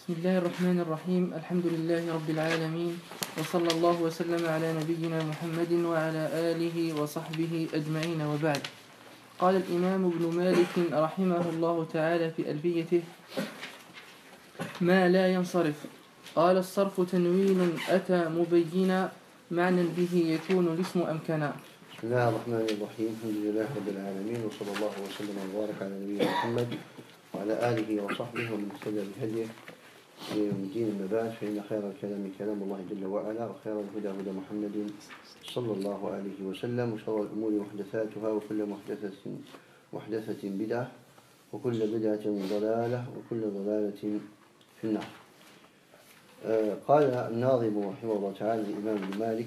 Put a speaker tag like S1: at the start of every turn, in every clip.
S1: بسم الله الرحمن الرحيم. الحمد لله رب العالمين، وصلى الله وسلم على نبينا محمد وعلى آله وصحبه أجمعين، وبعد. قال الإمام ابن مالك رحمه الله تعالى في ألفيته: ما لا ينصرف. قال: الصرف تنوين أتى مبينا معنى به يكون الاسم أمكنا.
S2: بسم الله الرحمن الرحيم. الحمد لله رب العالمين، وصلى الله وسلم وبارك على نبينا محمد وعلى آله وصحبه ومن اهتدى بهديه يوم الدين. أما بعد، فإن خير الكلام كلام الله جل وعلا، وخير الهدى هدى محمد صلى الله عليه وسلم، وشر الأمور محدثاتها، وكل محدثة بدعة، وكل بدعة ضلالة، وكل ضلالة في النار. قال الناظم رحمه الله تعالى الإمام ابن مالك: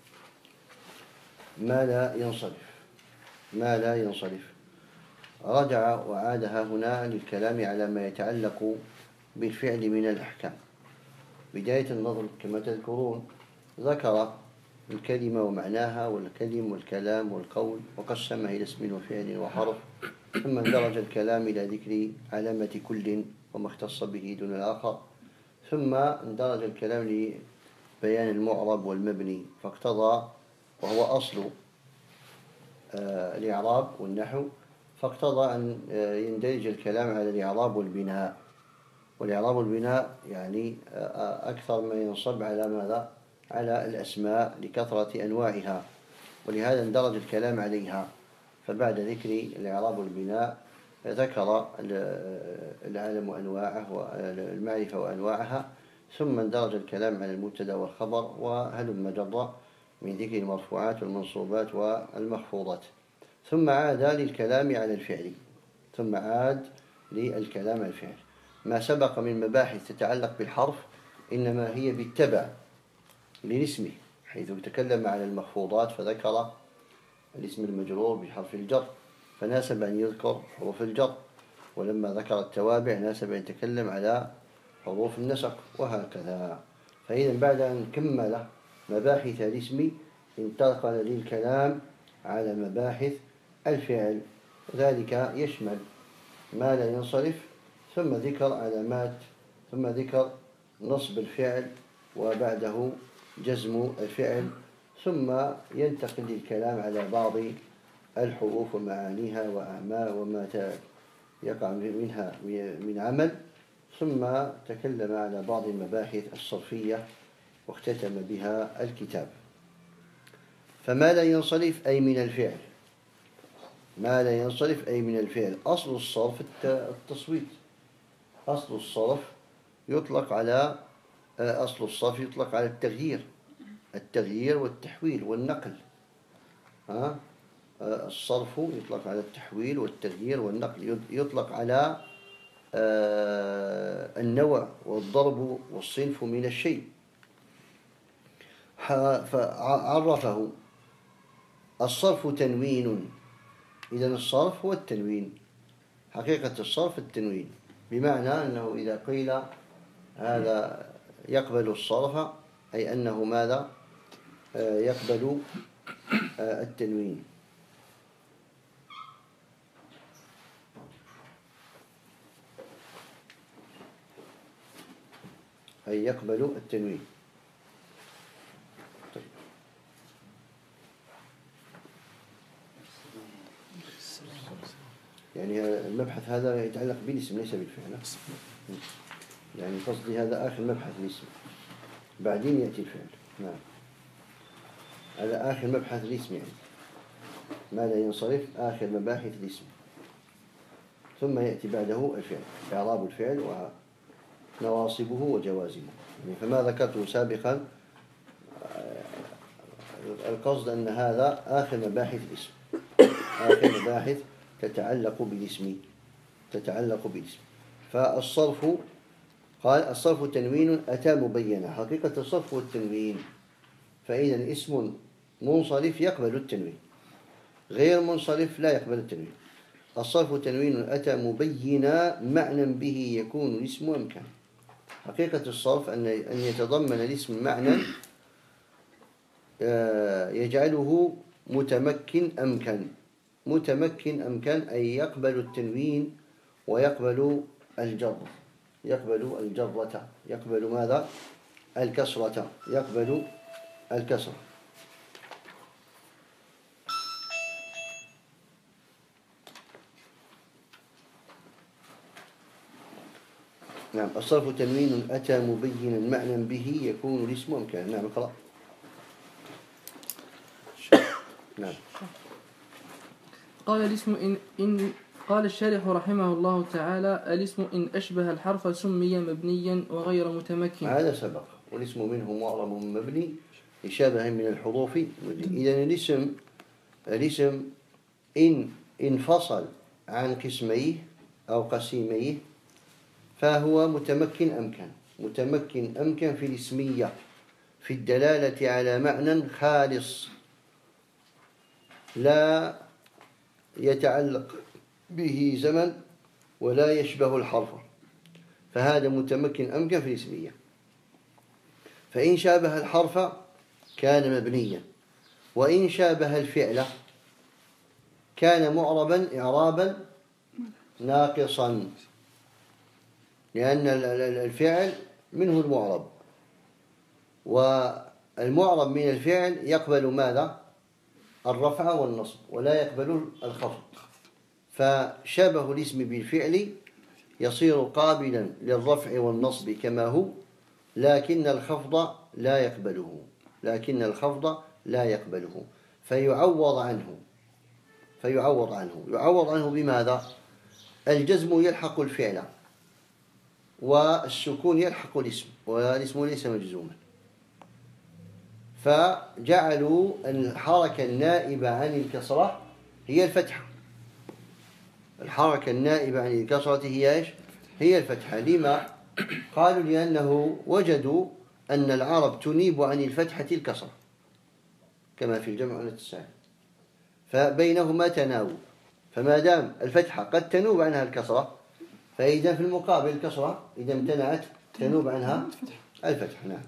S2: ما لا ينصرف. ما لا ينصرف. رجع وعادها هنا للكلام على ما يتعلق بالفعل من الأحكام. بداية النظر كما تذكرون ذكر الكلمة ومعناها، والكلم والكلام والقول، وقسمها إلى اسم وفعل وحرف، ثم اندرج الكلام إلى ذكر علامة كل وما اختص به دون الآخر، ثم اندرج الكلام لبيان المعرب والمبني، فاقتضى، وهو أصل الإعراب والنحو، فاقتضى أن يندرج الكلام على الإعراب والبناء. والإعراب والبناء يعني أكثر ما ينصب على ماذا؟ على الأسماء لكثرة أنواعها، ولهذا اندرج الكلام عليها. فبعد ذكر الإعراب والبناء ذكر العالم وأنواعه والمعرفة وأنواعها، ثم اندرج الكلام على المبتدأ والخبر وهلم جرا من ذكر المرفوعات والمنصوبات والمخفوضات، ثم عاد للكلام على الفعل. ما سبق من مباحث تتعلق بالحرف إنما هي بالتبع للاسم، حيث تكلم على المخفوضات فذكر الاسم المجرور بحرف الجر، فناسب أن يذكر حروف الجر، ولما ذكر التوابع ناسب أن يتكلم على حروف النسق، وهكذا. فإذا بعد أن كمل مباحث الاسم انتقل للكلام على مباحث الفعل، وذلك يشمل ما لا ينصرف، ثم ذكر علامات، ثم ذكر نصب الفعل وبعده جزم الفعل، ثم ينتقل للكلام على بعض الحروف ومعانيها وما يقع منها من عمل، ثم تكلم على بعض المباحث الصرفية واختتم بها الكتاب. فما لا ينصرف أي من الفعل. ما لا ينصرف أي من الفعل. أصل الصرف التصويت. أصل الصرف يطلق على التغيير والتحويل والنقل. الصرف يطلق على التحويل والتغيير والنقل، يطلق على النوع والضرب والصنف من الشيء. فعرفه: الصرف تنوين. إذن الصرف هو التنوين، حقيقة الصرف التنوين، بمعنى أنه إذا قيل هذا يقبل الصرف أي أنه ماذا؟ يقبل التنوين. أي يقبل التنوين. طيب. يعني المبحث هذا يتعلق بالاسم ليس بالفعل، يعني قصدي هذا آخر مبحث الاسم، بعدين يأتي الفعل. نعم، على آخر مبحث الاسم، يعني ما لا ينصرف آخر مباحث الاسم، ثم يأتي بعده الفعل، إعراب الفعل ونواصبه وجوازمه. يعني فما ذكرته سابقا القصد أن هذا آخر مباحث الاسم، آخر مباحث تتعلق بالاسم. فالصرف، قال: الصرف تنوين أتى مبينا. حقيقة الصرف والتنوين، فإذا اسم منصرف يقبل التنوين، غير منصرف لا يقبل التنوين. الصرف تنوين أتى مبينا معنى به يكون الاسم أمكن. حقيقة الصرف أن يتضمن الاسم معنى يجعله متمكن أمكن أي يقبل التنوين ويقبل الجر. يقبل الجرة، يقبل ماذا؟ الكسرة، يقبل الكسرة. نعم. الصرف تنوين أتى مبينا معنى به يكون الاسم أمكان. نعم اقرأ. نعم.
S1: قال الاسم قال الشارح رحمه الله تعالى: الاسم إن أشبه الحرف سمي مبنيا وغير متمكن.
S2: هذا سبق. والاسم منه معرب مبني لشبه من الحروف. إذن الاسم إن انفصل عن قسميه أو قسيميه فهو متمكن أمكن في الاسمية، في الدلالة على معنى خالص لا يتعلق به زمن ولا يشبه الحرف، فهذا متمكن أمكن في الاسمية. فإن شابه الحرف كان مبنيا، وإن شابه الفعل كان معربا إعرابا ناقصا، لأن الفعل منه المعرب، والمعرب من الفعل يقبل ماذا؟ الرفع والنصب ولا يقبل الخفض. فشبه الاسم بالفعل يصير قابلا للرفع والنصب كما هو، لكن الخفض لا يقبله، فيعوض عنه بماذا؟ الجزم يلحق الفعل والسكون يلحق الاسم، والاسم ليس مجزوما، فجعلوا الحركة النائبة عن الكسرة هي الفتحة. الحركة النائبة عن الكسرة هي إيش؟ هي الفتحة. لما؟ قالوا لأنه وجدوا أن العرب تنيب عن الفتحة الكسرة كما في الجمع والتسعير، فبينهما تناوب، فما دام الفتحة قد تنوب عنها الكسرة، فإذا في المقابل الكسرة إذا امتنعت تنوب عنها الفتحة. نعم.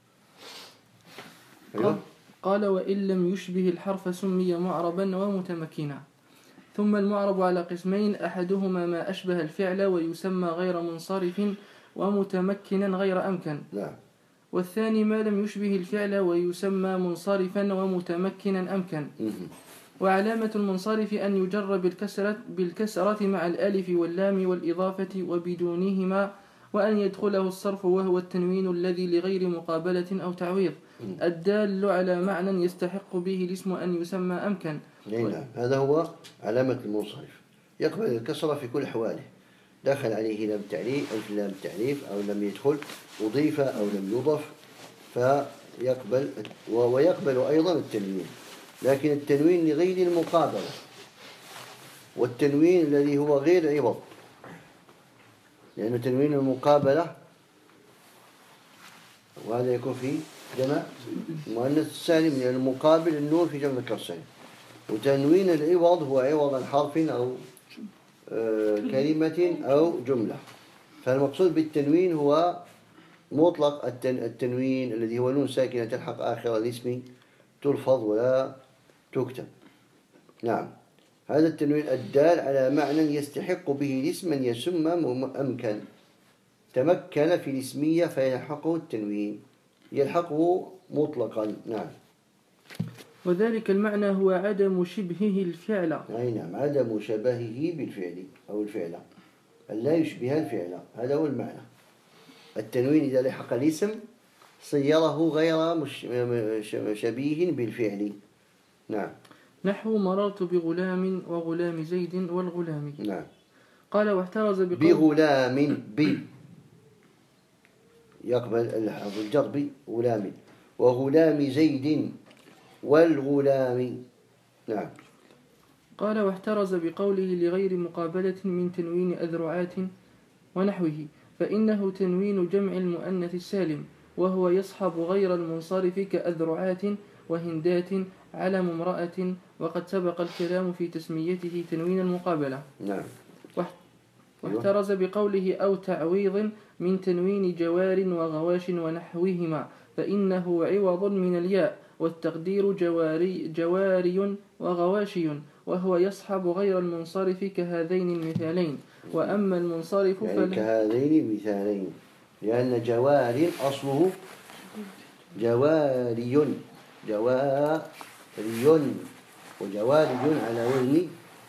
S1: قال: وإن لم يشبه الحرف سمي معربا ومتمكنا. ثم المعرب على قسمين: أحدهما ما أشبه الفعل ويسمى غير منصرف ومتمكنا غير أمكن.
S2: نعم.
S1: والثاني ما لم يشبه الفعل ويسمى منصرفا ومتمكنا أمكن. وعلامة المنصرف أن يجر بالكسرة مع الألف واللام والإضافة وبدونهما، وأن يدخله الصرف وهو التنوين الذي لغير مقابلة أو تعويض الدال على معنى يستحق به الاسم أن يسمى أمكن.
S2: نعم. هذا هو علامة المنصرف، يقبل الكسرة في كل أحواله، دخل عليه لام تعريف أو لم يدخل، أضيف أو لم يضف، فيقبل. ويقبل أيضا التنوين، لكن التنوين لغير المقابلة، والتنوين الذي هو غير عوض، لأن تنوين المقابلة وهذا يكون في جمع مؤنث السالم، لأن المقابل النون في جمع ذكر السالم. وتنوين العوض هو عوض عن حرف أو كلمة أو جملة. فالمقصود بالتنوين هو مطلق التنوين الذي هو نون ساكنة تلحق آخر الاسم تلفظ ولا تكتب. نعم. هذا التنوين الدال على معنى يستحق به الاسم أن يسمى أمكن، تمكن في الاسمية فيلحقه التنوين، يلحقه مطلقا. نعم.
S1: وذلك المعنى هو عدم شبهه الفعل.
S2: أي نعم، عدم شبهه بالفعل أو الفعل، لا يشبه الفعل، هذا هو المعنى. التنوين إذا لحق الاسم صيره غير شبيه بالفعل. نعم.
S1: نحو مررت بغلام وغلام زيد والغلام.
S2: نعم.
S1: قال: واحترز
S2: بغلام يقبل الجر بغلام، وغلام زيد والغلام. نعم.
S1: قال: واحترز بقوله لغير مقابلة من تنوين أذرعات ونحوه، فإنه تنوين جمع المؤنث السالم، وهو يصحب غير المنصرف كأذرعات وهندات علم امرأة، وقد سبق الكلام في تسميته تنوين المقابلة.
S2: نعم.
S1: واحترز بقوله أو تعويض من تنوين جوار وغواش ونحوهما، فإنه عوض من الياء، والتقدير جواري وغواشي، وهو يصحب غير المنصرف كهذين المثالين. وأما المنصرف
S2: يعني كهذين المثالين، لأن جوار أصله جواري، جواري، وجواري على وزن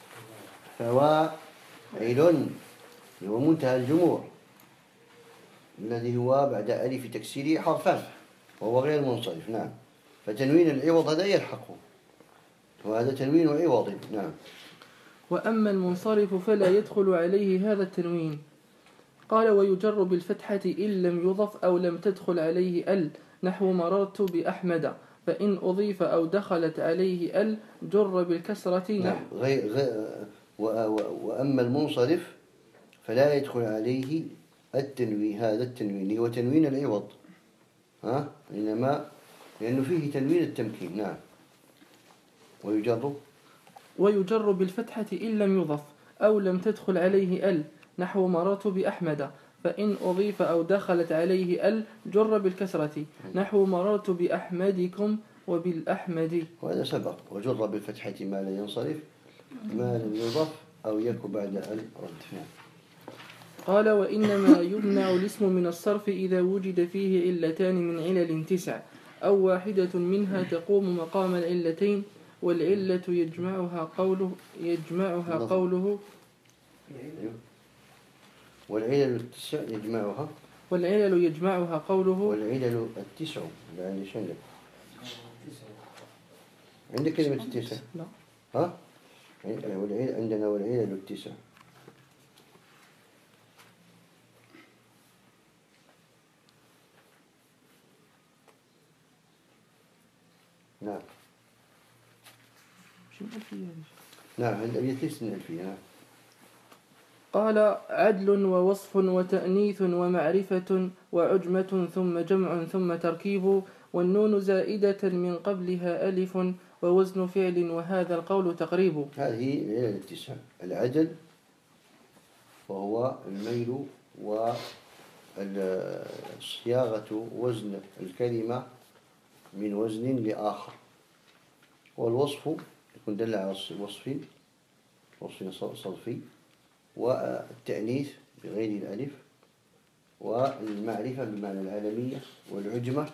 S2: فواعل، هو منتهى الجموع الذي هو بعد ألف تكسيره حرفان وهو غير منصرف. نعم. فتنوين العوض هذا يلحقه، وهذا تنوين عوض. نعم.
S1: وأما المنصرف فلا يدخل عليه هذا التنوين. قال ويجر بالفتحة إن لم يضف أو لم تدخل عليه ال، نحو مررت بأحمد، فإن أضيف أو دخلت عليه ال جر بالكسرة.
S2: نعم. وأما المنصرف فلا يدخل عليه التنوين، هذا التنوين هو تنوين العوض، إنما لأنه فيه تنوين التمكين. نعم.
S1: ويجر بالفتحة إن لم يضف أو لم تدخل عليه ال، نحو مررت بأحمد، فإن أضيف أو دخلت عليه ال جر بالكسرة، نحو مررت بأحمدكم وبالأحمد.
S2: وهذا سبق. وجر بالفتحة ما لا ينصرف ما لم يضف أو يكن بعد ال رد.
S1: قال وإنما يمنع الاسم من الصرف إذا وجد فيه علتان من علل 9، أو واحدة منها تقوم مقام العلتين، والعلة يجمعها قوله
S2: والعلل التسع يجمعها
S1: قوله
S2: والعلل التسع. يعني شو عندك كلمة التسع؟
S1: لا.
S2: عندنا والعلل التسع. نعم. نعم. عند أبي تيس من الفية. نعم.
S1: قال عدل ووصف وتأنيث ومعرفة وعجمة ثم جمع ثم تركيب، والنون زائدة من قبلها ألف ووزن فعل، وهذا القول تقريب.
S2: هذه العلل التسع: العدل وهو الميل وصياغة وزن الكلمة من وزن لآخر، والوصف يكون دل على وصف صرفي، والتأنيث بغير الألف، والمعرفة بمعنى العالمية، والعجمة،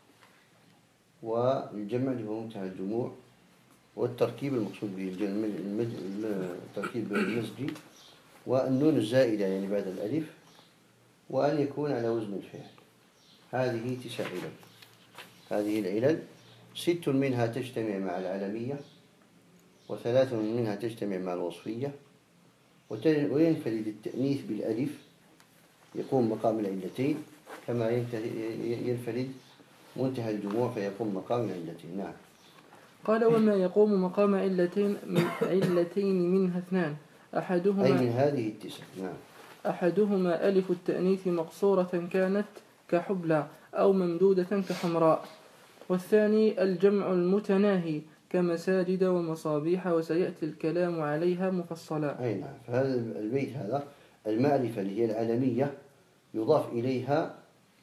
S2: والجمع اللي هو منتهى الجموع، والتركيب المقصود به التركيب المزجي، والنون الزائدة يعني بعد الألف، وأن يكون على وزن الفعل. هذه 9 علل. هذه العلل 6 منها تجتمع مع العالمية، و3 منها تجتمع مع الوصفية، وينفرد التأنيث بالألف يقوم مقام العلتين، كما ينفرد منتهى الجموع فيقوم مقام العلتين. نعم.
S1: قال وما يقوم مقام علتين منها 2، أحدهما
S2: أي من هذه 9. نعم.
S1: أحدهما ألف التأنيث مقصورة كانت كحبلى أو ممدودة كحمراء، والثاني الجمع المتناهي كمساجد ومصابيح، وسيأتي الكلام عليها مفصلا.
S2: أي نعم. فهذا البيت هذا المعرفة اللي هي العالمية يضاف إليها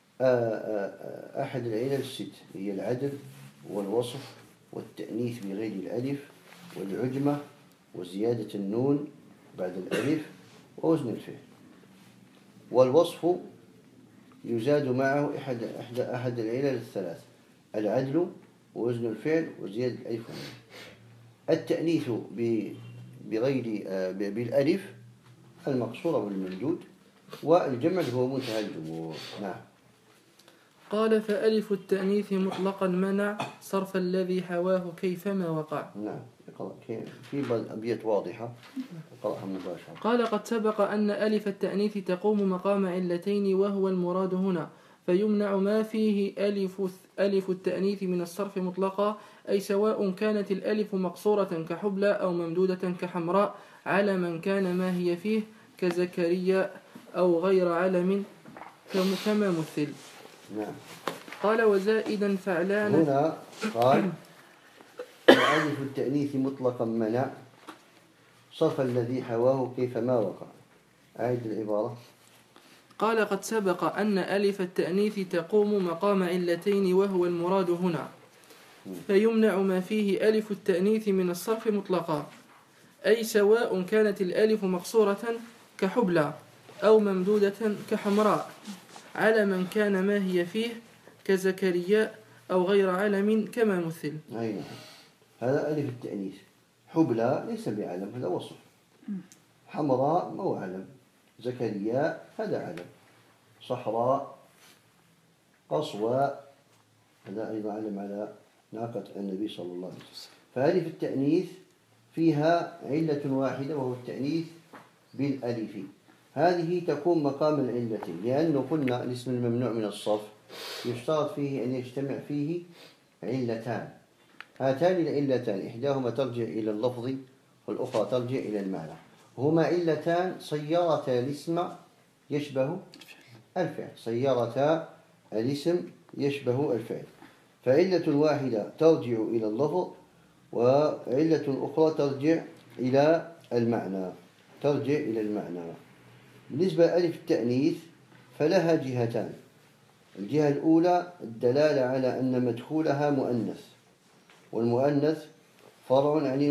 S2: أحد العلل 6، هي العدل والوصف والتأنيث بغير الألف والعجمة وزيادة النون بعد الألف ووزن الفعل. والوصف يزاد معه أحد العلل 3: العدل ووزن الفعل وزيادة الألف والنون. التأنيث بالألف المقصورة والممدود، والجمع هو منتهى الجموع. نعم.
S1: قال فألف التأنيث مطلقا منع صرف الذي حواه كيفما وقع.
S2: نعم. في أبيات واضحة قرأها مباشرة.
S1: قال قد سبق أن ألف التأنيث تقوم مقام علتين وهو المراد هنا، فيمنع ما فيه ألف التأنيث من الصرف مطلقا، أي سواء كانت الألف مقصورة كحبلى أو ممدودة كحمراء، على من كان ما هي فيه كزكريا أو غير علم كما مثل.
S2: نعم.
S1: قال وزائدا فعلان.
S2: هنا قال ألف التأنيث مطلقا منع صرف الذي حواه كيفما وقع. أعيد العبارة.
S1: قال قد سبق أن ألف التأنيث تقوم مقام علتين وهو المراد هنا، فيمنع ما فيه ألف التأنيث من الصرف مطلقا، أي سواء كانت الألف مقصورة كحبلى أو ممدودة كحمراء، علما كان ما هي فيه كزكريا أو غير علم كما مثل.
S2: أي نعم. هذا ألف التأنيث. حبلى ليس بعلم، هذا وصف. حمراء ما هو علم. زكريا هذا علم. صحراء، قصوى، هذا أيضا علم على ناقة النبي صلى الله عليه وسلم. فألف التأنيث فيها علة واحدة وهو التأنيث بالألف. هذه تكون مقام العلة، لأنه قلنا الاسم الممنوع من الصرف يشترط فيه أن يجتمع فيه علتان. هاتان العلتان إحداهما ترجع إلى اللفظ والأخرى ترجع إلى المعنى. هما علتان صيرتا الاسم يشبه الفعل. صيرتا الاسم يشبه الفعل. فعلة واحدة ترجع إلى اللفظ، وعلة أخرى ترجع إلى المعنى. بالنسبة لألف التأنيث فلها جهتان. الجهة الأولى الدلالة على أن مدخولها مؤنث، والمؤنث فرع عن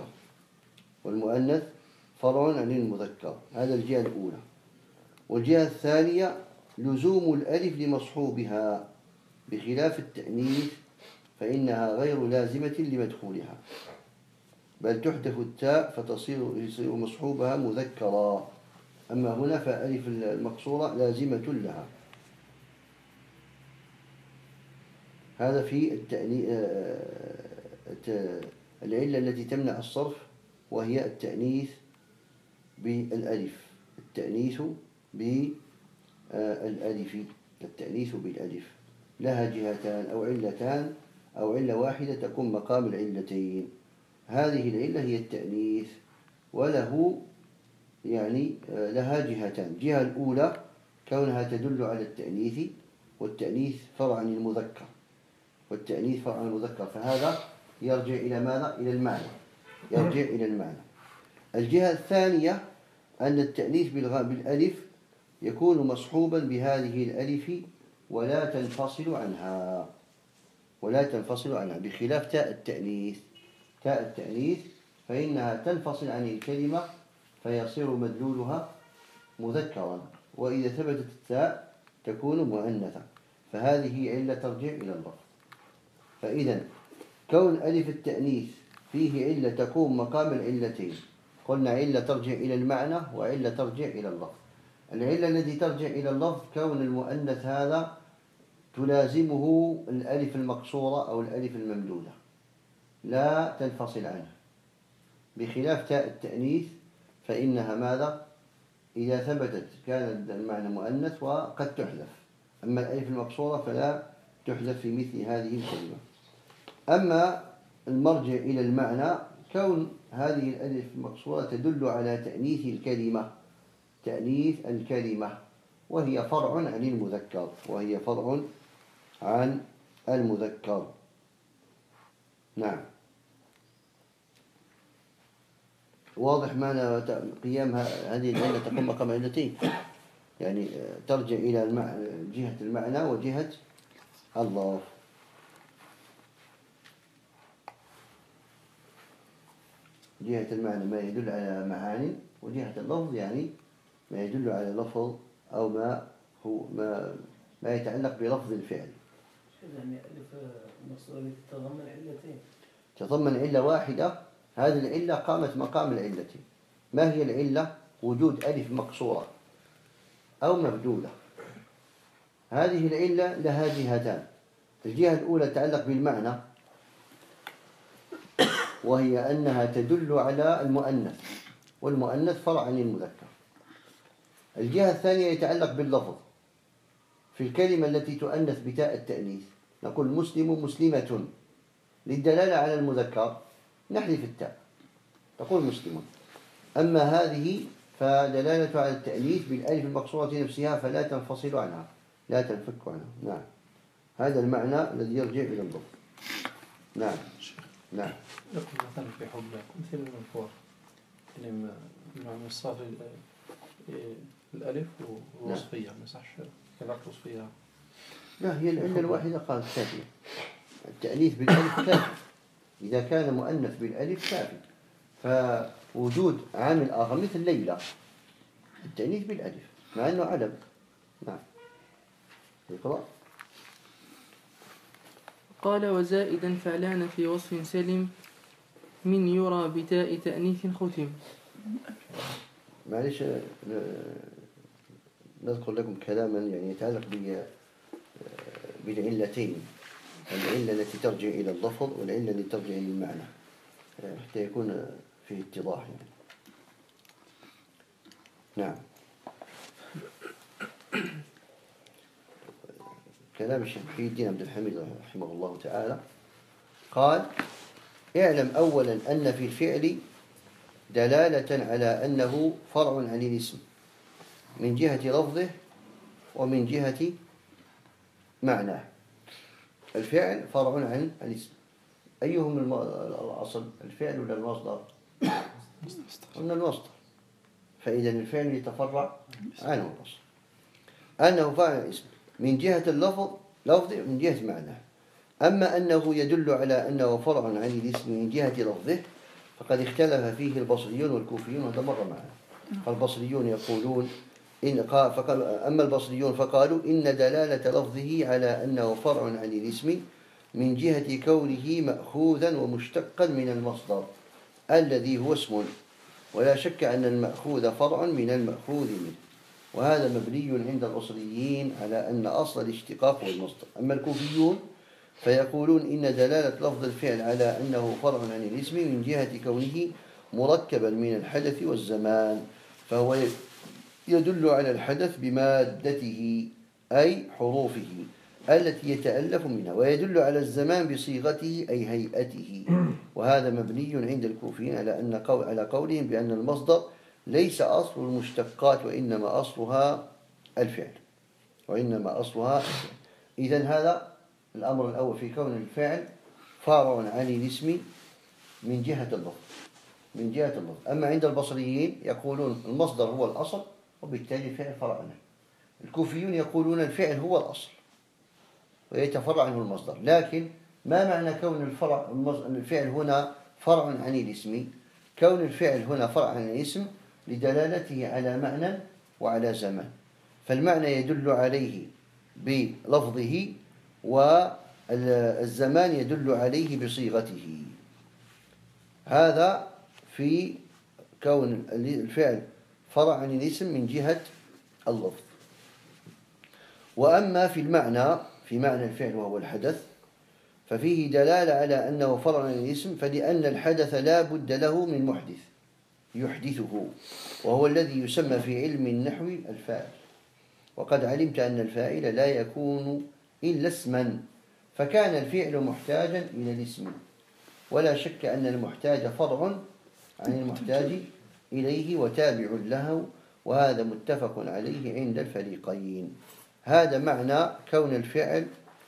S2: المذكر. هذا الجهة الأولى. والجهة الثانية لزوم الألف لمصحوبها، بخلاف التأنيث فإنها غير لازمة لمدخولها، بل تحذف التاء فتصير مصحوبها مذكرا. أما هنا فألف المقصورة لازمة لها. هذا في العلة التي تمنع الصرف، وهي التأنيث بالألف. التأنيث بالألف لها جهتان أو علتان، أو علة واحدة تكون مقام العلتين. هذه العلة هي التأنيث، وله لها جهتان. الجهة الأولى كونها تدل على التأنيث، والتأنيث فرع عن المذكر، فهذا يرجع إلى ماذا؟ إلى المعنى. الجهة الثانية أن التأنيث بالألف يكون مصحوبا بهذه الألف ولا تنفصل عنها، بخلاف تاء التأنيث فإنها تنفصل عن الكلمة فيصير مدلولها مذكرا، وإذا ثبتت التاء تكون مؤنثة، فهذه علة ترجع إلى اللفظ. فإذا كون ألف التأنيث فيه علة تقوم مقام العلتين، قلنا علة ترجع إلى المعنى وعلة ترجع إلى اللفظ. العلة التي ترجع إلى اللفظ كون المؤنث هذا تلازمه الألف المقصورة أو الألف الممدودة، لا تنفصل عنها، بخلاف تاء التأنيث فإنها ماذا؟ إذا ثبتت كان المعنى مؤنث وقد تحذف، أما الألف المقصورة فلا تحذف في مثل هذه الكلمة. أما المرجع إلى المعنى كون هذه الألف المقصورة تدل على تأنيث الكلمة، وهي فرع عن المذكر. نعم، واضح معنى قيام هذه العلة تقوم مقام علتين، يعني ترجع إلى جهة المعنى وجهة اللفظ. جهة المعنى ما يدل على معاني، وجهة اللفظ يعني ما يدل على لفظ أو ما يتعلق بلفظ الفعل.
S3: يعني ألف مقصورة تتضمن علتين،
S2: تضمن علة واحدة. هذه العلة قامت مقام العلتين. ما هي العلة؟ وجود ألف مقصورة أو مبدولة. هذه العلة لها جهتان. الجهة الأولى تتعلق بالمعنى، وهي أنها تدل على المؤنث، والمؤنث فرع عن المذكر. الجهة الثانية يتعلق باللفظ. في الكلمة التي تؤنث بتاء التأنيث نقول مسلم مسلمة، للدلالة على المذكر نحذف التاء تقول مسلم. أما هذه فدلالة على التأنيث بالألف المقصورة نفسها فلا تنفصل عنها، لا تنفك عنها. نعم، هذا المعنى الذي يرجع إلى اللفظ. نعم.
S3: يقول مثلا في حب مثل المنفور من الصاف الألف والوصفية، ما يصحش كذلك وصفية.
S2: لا، هي العلة الواحدة قالت كافية. التأنيث بالألف كافي، إذا كان مؤنث بالألف كافي. وجود عامل آخر مثل ليلى التأنيث بالألف مع أنه علم. نعم. يقرأ.
S1: قال وزائدا فعلان في وصف سلم من يرى بتاء تأنيث ختم.
S2: معلش نذكر لكم كلاما يعني يتعلق بالعلتين، العلة التي ترجع إلى اللفظ والعلة التي ترجع إلى المعنى حتى يكون فيه اتضاح يعني. نعم. كلام الشيخ محي الدين عبد الحميد رحمه الله تعالى قال اعلم أولا أن في الفعل دلالة على أنه فرع عن الاسم من جهة لفظه ومن جهة معناه. الفعل فرع عن الاسم، أيهم الأصل الفعل ولا المصدر؟ قلنا المصدر، فإذا الفعل يتفرع عنه الأصل أنه فرع عن الاسم من جهة اللفظ من جهة معناه. أما أنه يدل على أنه فرع عن الاسم من جهة لفظه فقد اختلف فيه البصريون والكوفيون، وهذا مر معنا. فالبصريون يقولون أما البصريون فقالوا إن دلالة لفظه على أنه فرع عن الاسم من جهة كونه مأخوذا ومشتقا من المصدر الذي هو اسم، ولا شك أن المأخوذ فرع من المأخوذ منه، وهذا مبني عند البصريين على أن أصل الاشتقاق هو المصدر. أما الكوفيون فيقولون إن دلالة لفظ الفعل على أنه فرع عن الاسم من جهة كونه مركبا من الحدث والزمان، فهو يدل على الحدث بمادته أي حروفه التي يتألف منها، ويدل على الزمان بصيغته أي هيئته، وهذا مبني عند الكوفيين على قولهم بأن المصدر ليس أصل المشتقات وإنما أصلها الفعل. إذن هذا الأمر الأول في كون الفعل فرع عن الاسم من جهة اللفظ. أما عند البصريين يقولون المصدر هو الأصل وبالتالي الفعل فرع عنه. الكوفيون يقولون الفعل هو الأصل ويتفرع عنه المصدر. لكن ما معنى كون الفعل هنا فرع عن الاسم؟ كون الفعل هنا فرع عن الاسم لدلالته على معنى وعلى زمان، فالمعنى يدل عليه بلفظه والزمان يدل عليه بصيغته. هذا في كون الفعل فرع عن الاسم من جهة اللفظ. وأما في معنى الفعل وهو الحدث ففيه دلالة على أنه فرع عن الاسم، فلأن الحدث لا بد له من محدث يحدثه، وهو الذي يسمى في علم النحو الفاعل. وقد علمت أن الفاعل لا يكون إلا اسما، فكان الفعل محتاجا إلى الاسم، ولا شك أن المحتاج فرع عن المحتاج إليه وتابع له، وهذا متفق عليه عند الفريقين. هذا معنى كون الفعل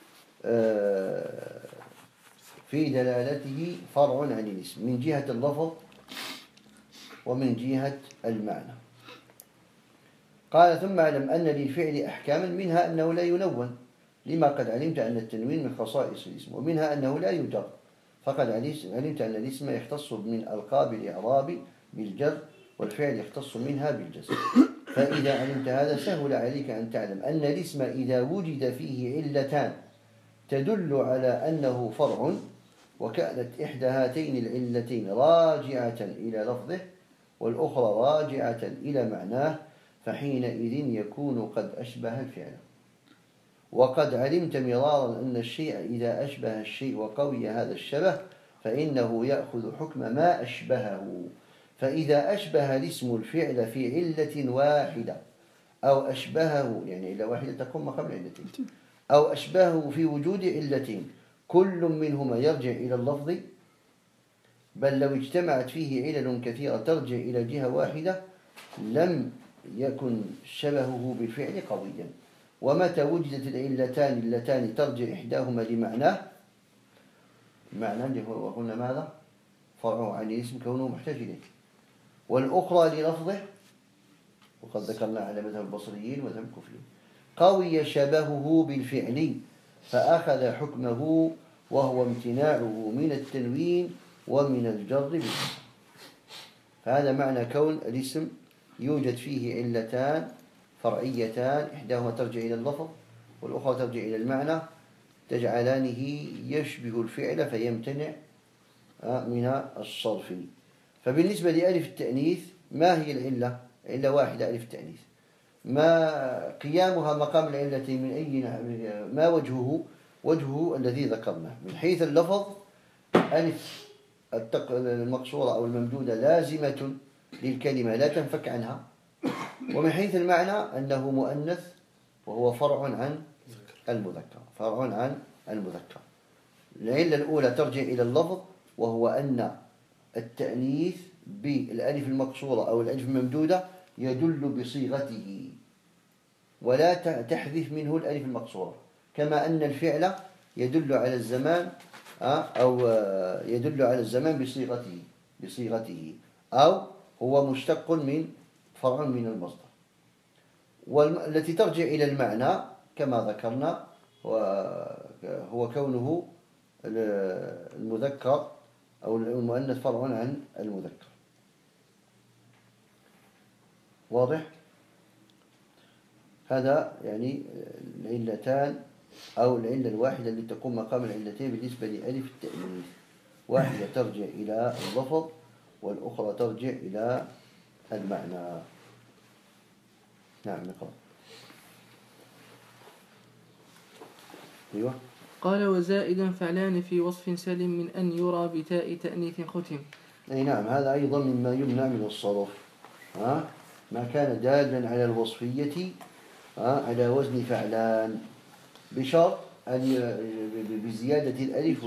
S2: في دلالته فرع عن الاسم من جهة اللفظ ومن جهة المعنى. قال ثم اعلم أن للفعل أحكاما، منها أنه لا ينون لما قد علمت أن التنوين من خصائص الاسم، ومنها أنه لا يجر فقد علمت أن الاسم يختص من ألقاب الإعراب بالجر والفعل يختص منها بالجزم. فإذا علمت هذا سهل عليك أن تعلم أن الاسم إذا وجد فيه علتان تدل على أنه فرع، وكانت إحدى هاتين العلتين راجعة إلى لفظه والأخرى راجعة إلى معناه، فحينئذ يكون قد أشبه الفعل. وقد علمت مرارا أن الشيء إذا أشبه الشيء وقوي هذا الشبه فإنه يأخذ حكم ما أشبهه. فإذا أشبه الاسم الفعل في علة واحدة أو أشبهه، يعني علة واحدة تقوم قبل علتين، أو أشبهه في وجود علتين كل منهما يرجع إلى اللفظ، بل لو اجتمعت فيه علل كثيرة ترجع إلى جهة واحدة لم يكن شبهه بالفعل قويا. ومتى وجدت العلتان اللتان ترجع إحداهما لمعناه، معنى اللي هو وقلنا ماذا؟ فرعه عن الاسم كونه محتاج إليه، والأخرى للفظه، وقد ذكرنا على مذهب البصريين ومذهب الكوفيين، قوي شبهه بالفعل فأخذ حكمه وهو امتناعه من التنوين ومن الجر بالاسم. فهذا معنى كون الاسم يوجد فيه علتان فرعيتان، إحداهما ترجع إلى اللفظ والأخرى ترجع إلى المعنى، تجعلانه يشبه الفعل فيمتنع من الصرف. فبالنسبة لألف التأنيث ما هي العلة؟ علة واحدة ألف التأنيث، ما قيامها مقام العلتين من أي ما وجهه الذي ذكرناه. من حيث اللفظ ألف المقصورة أو الممدودة لازمة للكلمة لا تنفك عنها، ومن حيث المعنى أنه مؤنث وهو فرع عن المذكر. العلة الأولى ترجع إلى اللفظ، وهو أن التأنيث بالألف المقصورة أو الألف الممدودة يدل بصيغته ولا تحذف منه الألف المقصورة، كما أن الفعل يدل على الزمان أو يدل على الزمان بصيغته أو هو مشتق من فرع من المصدر. والتي ترجع إلى المعنى كما ذكرنا هو كونه المذكر أو المؤنث فرع عن المذكر. واضح؟ هذا يعني العلتان أو العلة الواحدة التي تقوم مقام العلتين بالنسبة لألف التأنيث، واحدة ترجع إلى اللفظ والأخرى ترجع إلى المعنى. نعم نقرأ. أيوة.
S1: قال وزائدا فعلان في وصف سلم من أن يرى بتاء تأنيث ختم.
S2: أي نعم، هذا أيضا مما يمنع من الصرف. ما كان دالا على الوصفية على وزن فعلان بشرط بزيادة الألف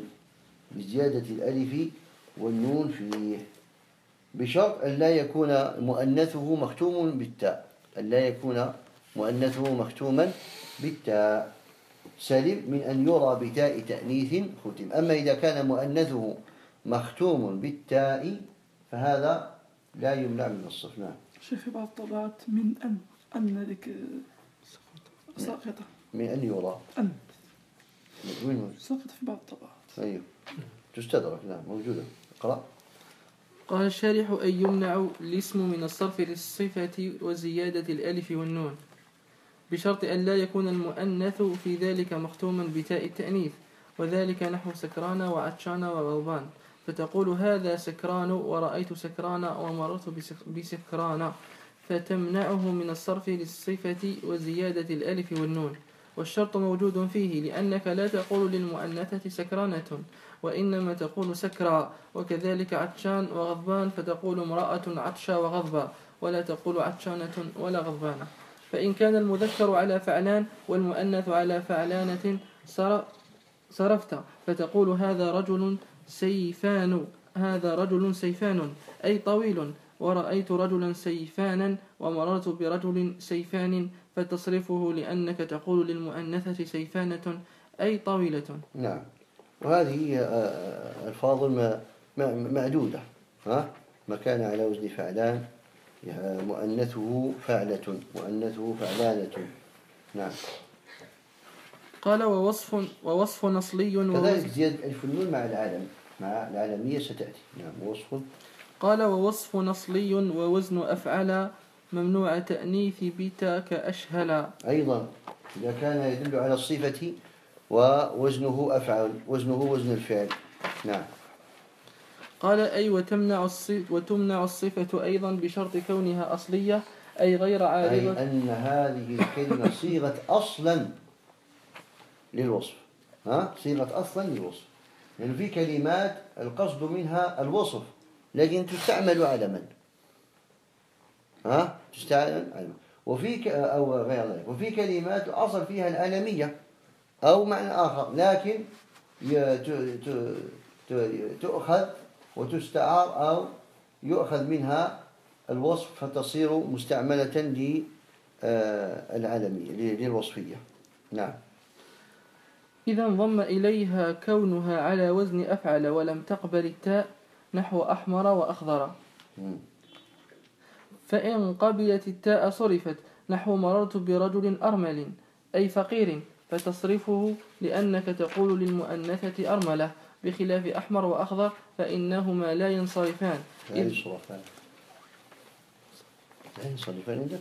S2: والنون فيه، بشرط أن لا يكون مؤنثه مختوما بالتاء. سلم من أن يرى بتاء تأنيث ختم. أما إذا كان مؤنثه مختوم بالتاء فهذا لا يمنع من الصرف. نعم.
S4: شوف في بعض الطبعات من أن ذيك ساقطة
S2: من أن يرى
S4: ساقطة في بعض الطبعات.
S2: أيوه تستدرك. نعم موجودة. اقرأ.
S1: قال الشارح أن يمنع الاسم من الصرف للصفة وزيادة الألف والنون بشرط أن لا يكون المؤنث في ذلك مختوما بتاء التأنيث، وذلك نحو سكران وعطشان وغضبان، فتقول هذا سكران ورأيت سكران ومررت بسكران، فتمنعه من الصرف للصفة وزيادة الألف والنون. والشرط موجود فيه، لأنك لا تقول للمؤنثة سكرانة وإنما تقول سكرى، وكذلك عطشان وغضبان فتقول امرأة عطشى وغضبى، ولا تقول عطشانة ولا غضبانة. فإن كان المذكر على فعلان والمؤنث على فعلانة صرفت فتقول هذا رجل سيفان أي طويل، ورأيت رجلا سيفانا ومررت برجل سيفان، فتصرفه لأنك تقول للمؤنثة سيفانة أي طويلة.
S2: نعم. وهذه ألفاظ معدودة. ما كان على وزن فعلان مؤنثه فعلة فعلانة. نعم.
S1: قال ووصف نصلي
S2: كذلك زيادة ألف النون مع العالمية ستأتي. نعم.
S1: قال ووصف نصلي ووزن أفعل ممنوع تأنيث بتا كأشهل.
S2: أيضا إذا كان يدل على الصفة ووزنه أفعل، وزن الفعل. نعم.
S1: قال أي وتمنع الصفة أيضا بشرط كونها أصلية أي غير عارضة،
S2: أي أن هذه الكلمة صيغة أصلا للوصف. لأنه في كلمات القصد منها الوصف لكن تستعمل على من تستعمل على من، أو غير ذلك. وفي كلمات أصل فيها العالمية أو معنى آخر لكن تؤخذ وتستعار أو يؤخذ منها الوصف فتصير مستعملة للعالمية للوصفية. نعم.
S1: إذا انضم إليها كونها على وزن أفعل ولم تقبل التاء نحو أحمر وأخضر. فإن قبلت التاء صرفت نحو مررت برجل أرمل أي فقير، فتصرفه لأنك تقول للمؤنثة أرملة بخلاف أحمر وأخضر فإنهما لا ينصرفان
S2: لا ينصرفان. لا ينصرفان عندك؟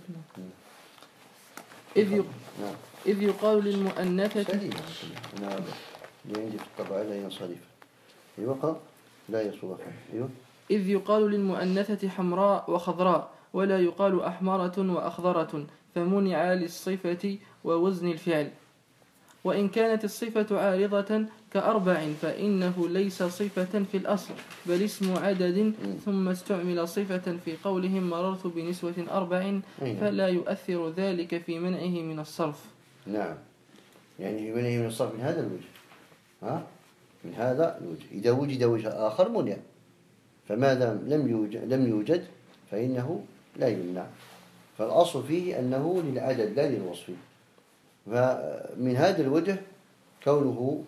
S2: نعم.
S1: إذ يقال للمؤنثة
S2: سليم. أنا عندي في الطبعة لا ينصرفان. أيوة لا ينصرفان. أيوة.
S1: إذ يقال للمؤنثة حمراء وخضراء ولا يقال أحمرة وأخضرة فمنع للصفة ووزن الفعل. وإن كانت الصفة عارضة كأربع فإنه ليس صفة في الأصل بل اسم عدد ثم استعمل صفة في قولهم مررت بنسوة أربع فلا يؤثر ذلك في منعه من الصرف.
S2: نعم، يعني منعه من الصرف من هذا الوجه. من هذا الوجه. إذا وجد وجه آخر منع، فما دام لم يوجد فإنه لا يمنع. فالأصل فيه أنه للعدد لا للوصف. فمن هذا الوجه كونه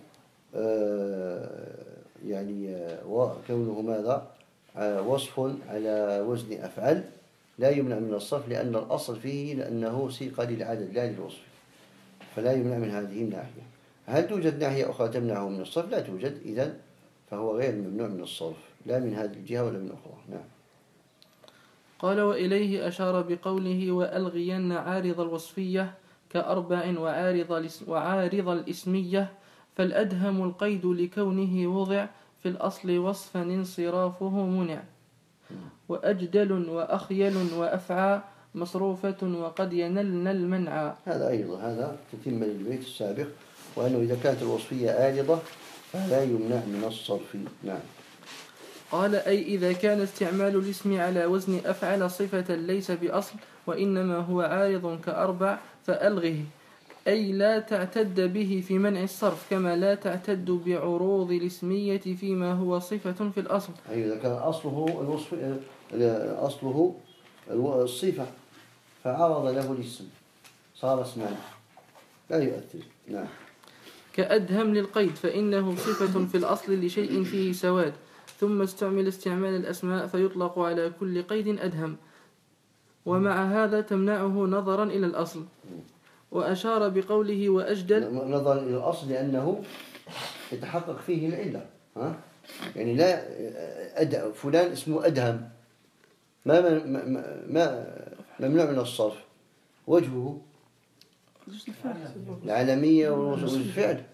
S2: كونه ماذا وصف على وزن أفعل لا يمنع من الصرف، لأن الأصل فيه لأنه سيق للعدد لا للوصف، فلا يمنع من هذه الناحية. هل توجد ناحية أخرى تمنعه من الصرف؟ لا توجد. إذن فهو غير ممنوع من الصرف لا من هذه الجهة ولا من أخرى. نعم.
S1: قال وإليه أشار بقوله وألغين عارض الوصفية كأربع وعارض الإسمية فالأدهم القيد لكونه وضع في الأصل وصفا انصرافه منع. وأجدل وأخيل وأفعى مصروفة وقد ينلن المنع.
S2: هذا أيضا هذا تتم للبيت السابق، وأنه إذا كانت الوصفية آلضة فلا يمنع من الصرف. نعم.
S1: قال أي إذا كان استعمال الاسم على وزن أفعل صفة ليس بأصل وإنما هو عارض كأربع فألغه، أي لا تعتد به في منع الصرف كما لا تعتد بعروض الاسمية فيما هو صفة في الأصل.
S2: أي إذا كان أصله الصفة فعرض له الاسم صار اسمان لا يؤثر. نعم.
S1: كأدهم للقيد فإنه صفة في الأصل لشيء فيه سواد ثم استعمل استعمال الأسماء فيطلق على كل قيد أدهم، ومع هذا تمنعه نظرا إلى الأصل. وأشار بقوله وأجدل
S2: نظرا إلى الأصل لأنه يتحقق فيه العلة. يعني لا فلان اسمه أدهم ما ممنوع من الصرف. وجهه العالمية ووزن الفعل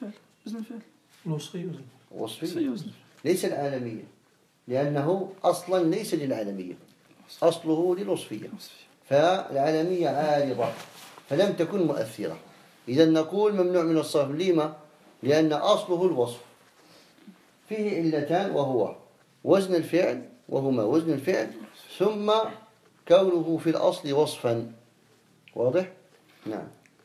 S2: وصفي ليس العالمية، لأنه أصلا ليس للعالمية، أصله للوصفية، فالعالمية عارضة فلم تكن مؤثرة. إذا نقول ممنوع من الصرف. لما؟ لأن أصله الوصف فيه علتان، وهو وزن الفعل وهما وزن الفعل ثم كونه في الأصل وصفا. واضح؟ نعم.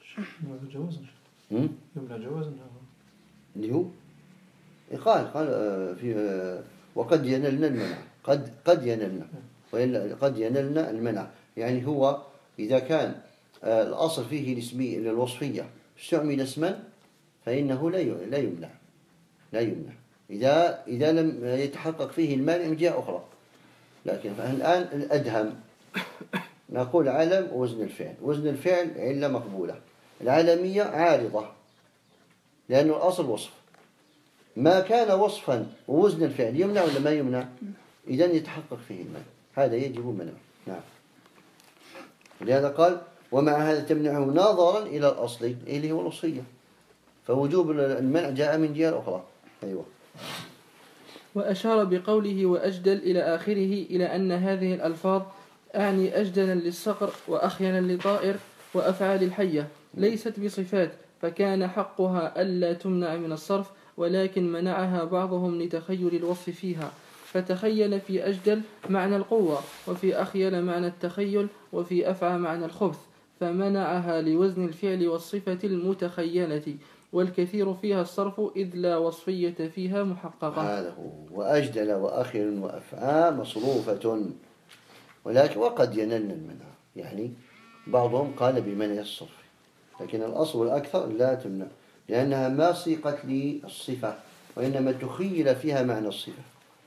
S3: يمنع جوازا
S2: اللي هو قال في وقد ينلنا المنع. قد ينلنا قد ينلنا المنع. يعني هو إذا كان الأصل فيه الاسمية الوصفية استعمل اسما فإنه لا يمنع إذا لم يتحقق فيه المانع من جهة أخرى. لكن الآن الأدهم نقول علم وزن الفعل. وزن الفعل علة مقبولة. العالمية عارضة لأنه الأصل وصف. ما كان وصفا ووزن الفعل يمنع ولا ما يمنع؟ إذن يتحقق فيه المنع، هذا يجب منعه. نعم. لهذا قال ومع هذا تمنعه نظرا إلى الأصل اللي هو الوصفية، فوجوب المنع جاء من جهة أخرى. أيوة.
S1: وأشار بقوله وأجدل إلى آخره إلى أن هذه الألفاظ أعني أجدلا للصقر وأخينا لطائر وأفعال الحية ليست بصفات، فكان حقها ألا تمنع من الصرف، ولكن منعها بعضهم لتخيل الوصف فيها، فتخيل في أجدل معنى القوة، وفي أخيل معنى التخيل، وفي أفعى معنى الخبث، فمنعها لوزن الفعل والصفة المتخيلة، والكثير فيها الصرف إذ لا وصفية فيها محققة.
S2: هذا هو. وأجدل وأخيل وأفعى مصروفة، ولكن وقد ينلن المنع. يعني بعضهم قال بمنع الصرف، لكن الأصل والأكثر لا تمنع، لأنها ما سيقت للصفة وإنما تخيل فيها معنى الصفة.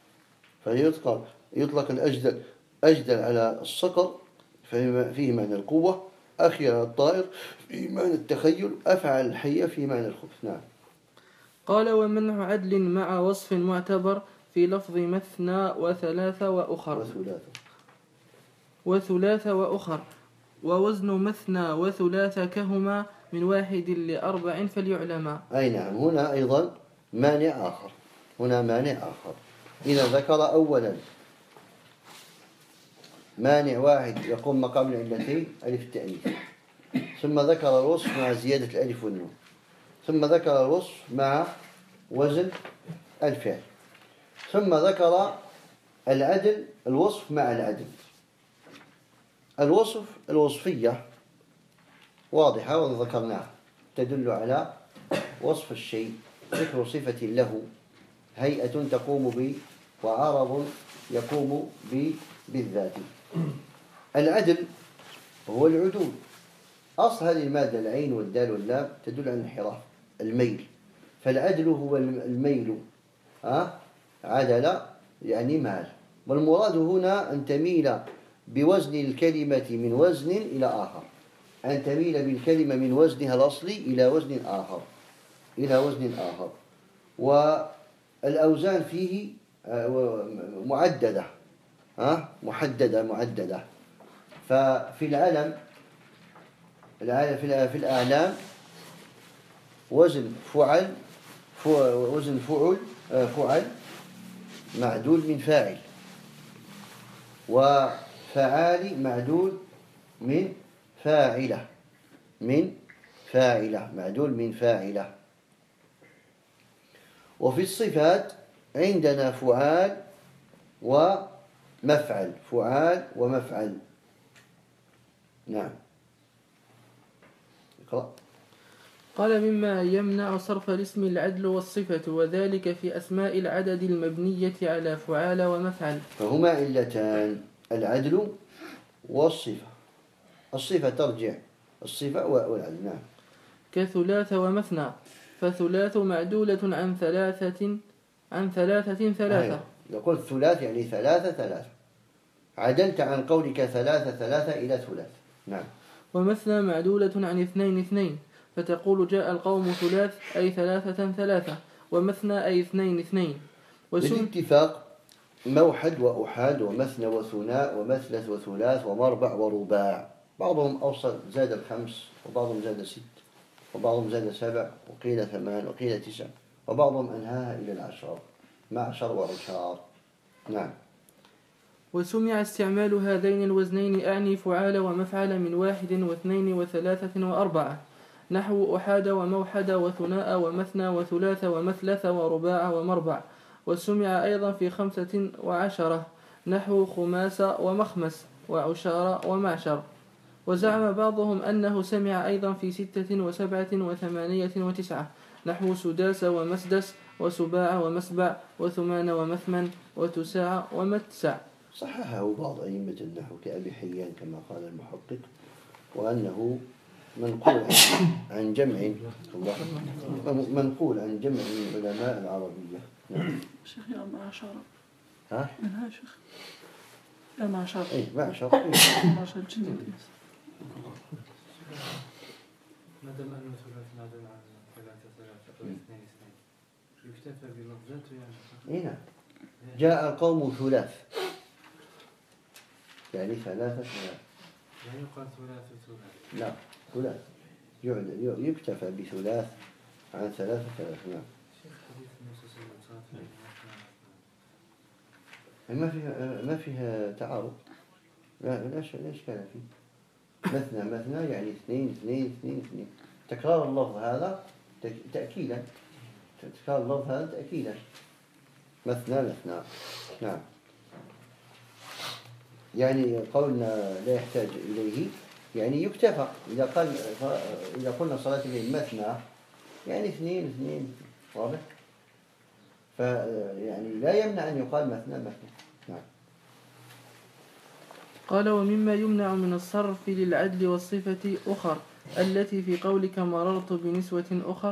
S2: فيطلق الأجدل على الصقر فيه معنى القوة، أخيل على الطائر فيه معنى التخيل، أفعل الحية فيه معنى الخبث. نعم.
S1: قال ومنع عدل مع وصف معتبر في لفظ مثنى وثلاث وأخر وثلاث وأخر ووزن مثنى وثلاث كهما من واحد لأربع فليعلما.
S2: أي نعم، هنا أيضا مانع آخر، هنا مانع آخر. إذا ذكر أولا مانع واحد يقوم مقام العلتين ألف التأنيث، ثم ذكر الوصف مع زيادة الألف والنون، ثم ذكر الوصف مع وزن الفعل، ثم ذكر العدل الوصف مع العدل. الوصفية واضحة وذكرناها، تدل على وصف الشيء، ذكر صفة له، هيئة تقوم به وعرض يقوم بالذات. العدل هو العدول. أصل هذه المادة العين والدال واللام تدل على الانحراف، الميل، فالعدل هو الميل. عدل يعني مال، والمراد هنا أن تميل بوزن الكلمة من وزن إلى آخر، أن تميل بالكلمة من وزنها الأصلي إلى وزن آخر، والأوزان فيه معددة، معددة. ففي العلم في الأعلام وزن فعل معدول من فاعل، وفعال معدول من فاعلة. وفي الصفات عندنا فعال ومفعل. نعم. اقرأ.
S1: قال مما يمنع صرف الاسم العدل والصفة، وذلك في أسماء العدد المبنية على فعال ومفعل.
S2: فهما علتان، العدل والصفة. الصفة ترجع الصفة والعدل. نعم.
S1: كثلاث ومثنى، فثلاث معدولة عن ثلاثة.
S2: لو قلت ثلاث يعني ثلاثة، عدلت عن قولك ثلاثة إلى ثلاث. نعم.
S1: ومثنى معدولة عن اثنين، فتقول جاء القوم ثلاث أي ثلاثة، ومثنى أي اثنين.
S2: بالاتفاق موحد وأحاد ومثنى وثناء ومثلث وثلاث ومربع ورباع، بعضهم أوصل زاد الخمس، وبعضهم زاد 6، وبعضهم زاد 7، وقيل 8، وقيل 9، وبعضهم أنهاها إلى 10، معشر وعشار. نعم.
S1: وسمع استعمال هذين الوزنين أعني فعال ومفعل من 1 و2 و3 و4، نحو أحاد وموحد وثناء ومثنى وثلاث ومثلث ورباع ومربع. وسمع أيضا في 5 و10، نحو خماس ومخمس وعشار ومعشر. وزعم بعضهم أنه سمع أيضا في 6 و7 و8 و9، نحو سداس ومسدس وسباع ومسبع وثمان ومثمن وتساع ومتسع.
S2: صححه بعض أئمة النحو كأبي حيان كما قال المحقق، وأنه منقول عن جمع من علماء العربية. نعم.
S4: شيخ يا معشر.
S2: ها؟
S4: منها شيخ يا معشر.
S2: إيه معشر.
S4: معشر الجن والإنس.
S3: ما دام أنه ثلاث نادم عن ثلاثة أو اثنين يكتفى بلفظاته يعني.
S2: نعم. جاء القوم ثلاث يعني ثلاثة.
S3: لا يقال ثلاث.
S2: لا، ثلاث يكتفى بثلاث عن ثلاثة. نعم.
S3: شيخ حديث النصوص المتصافة
S2: ما فيها تعارض. لا إشكال فيه. مثنى يعني اثنين. تكرار اللفظ هذا تأكيدا. مثنى. نعم. يعني قولنا لا يحتاج إليه يعني يكتفى. إذا قلنا صلاة الليل مثنى يعني اثنين، واضح؟ فيعني لا يمنع أن يقال مثنى. نعم.
S1: قال ومما يمنع من الصرف للعدل والصفة أخر، التي في قولك مررت بنسوة أخر.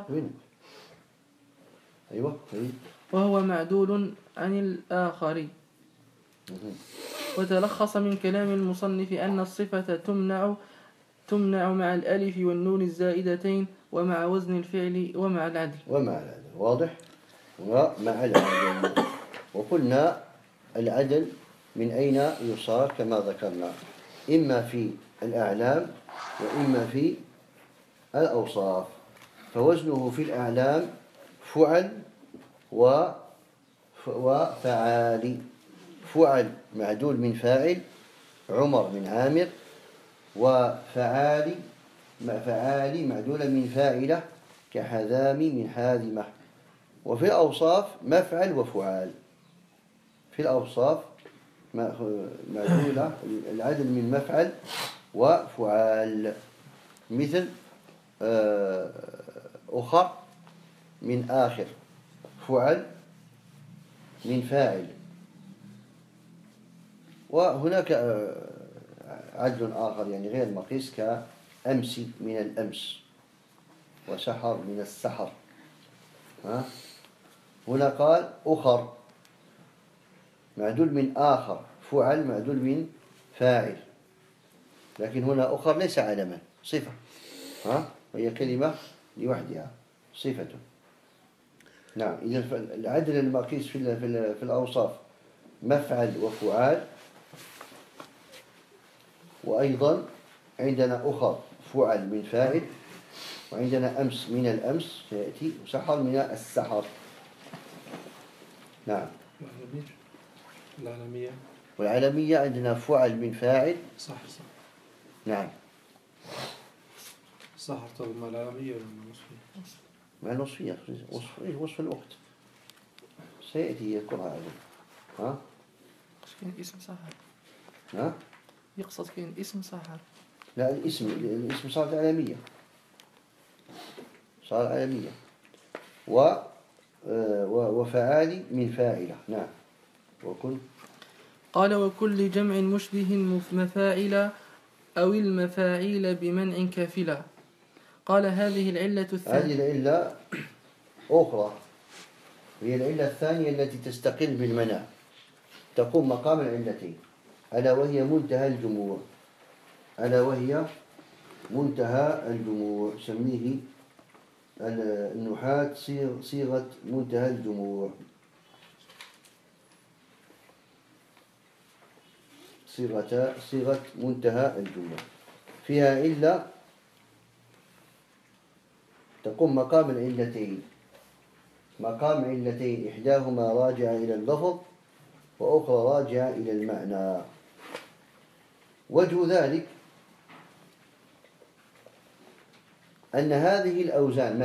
S2: أيوة.
S1: وهو معدول عن الآخر. وتلخص من كلام المصنف أن الصفة تمنع تمنع مع الألف والنون الزائدتين ومع وزن الفعل ومع العدل.
S2: واضح؟ ومع العدل. وقلنا العدل من أين يصار كما ذكرنا، إما في الأعلام وإما في الأوصاف. فوزنه في الأعلام فعل وفعال. فعل معدول من فاعل، عمر من عامر، وفعال معدول من فاعلة كحذام من حاذمة. وفي الأوصاف مفعل وفعال. في الأوصاف معدولة العدل من مفعل وفعال، مثل أخر من آخر، فعل من فاعل. وهناك عدل آخر يعني غير مقيس كأمس من الأمس، وسحر من السحر. هنا قال أخر معدول من آخر، فعل معدول من فاعل، لكن هنا أخر ليس علما، صفة، وهي كلمة لوحدها صفة. نعم، إذا العدل المقيس في الأوصاف مفعل وفعال. وأيضا عندنا أخر فعل من فاعل، وعندنا أمس من الأمس سيأتي، وسحر من السحر. نعم. والعالمية عندنا فعل من فاعل.
S3: صح.
S2: نعم.
S3: سحر طب ما العالمية ولا الوصفية؟
S2: مع الوصفية، وصف الوقت سيأتي يذكرها أيضا.
S1: كاين اسم سحر. يقصد كاين اسم سحر.
S2: لا، الاسم صارت عالمية، صار عالمية. وفعال من فاعلة. نعم.
S1: قال وكل جمع مشبه مفاعل أو المفاعيل بمنع كافلة. قال هذه العلة الثانية.
S2: هذه العلة أخرى، هي العلة الثانية التي تستقل بالمنع، تقوم مقام العلتين، ألا وهي منتهى الجموع. سميه النحاة صيغة منتهى الجموع. صيغة منتهى الجموع فيها علة تقوم مقام العلتين. إحداهما راجعة إلى اللفظ وأخرى راجعة إلى المعنى. وجه ذلك أن هذه الأوزان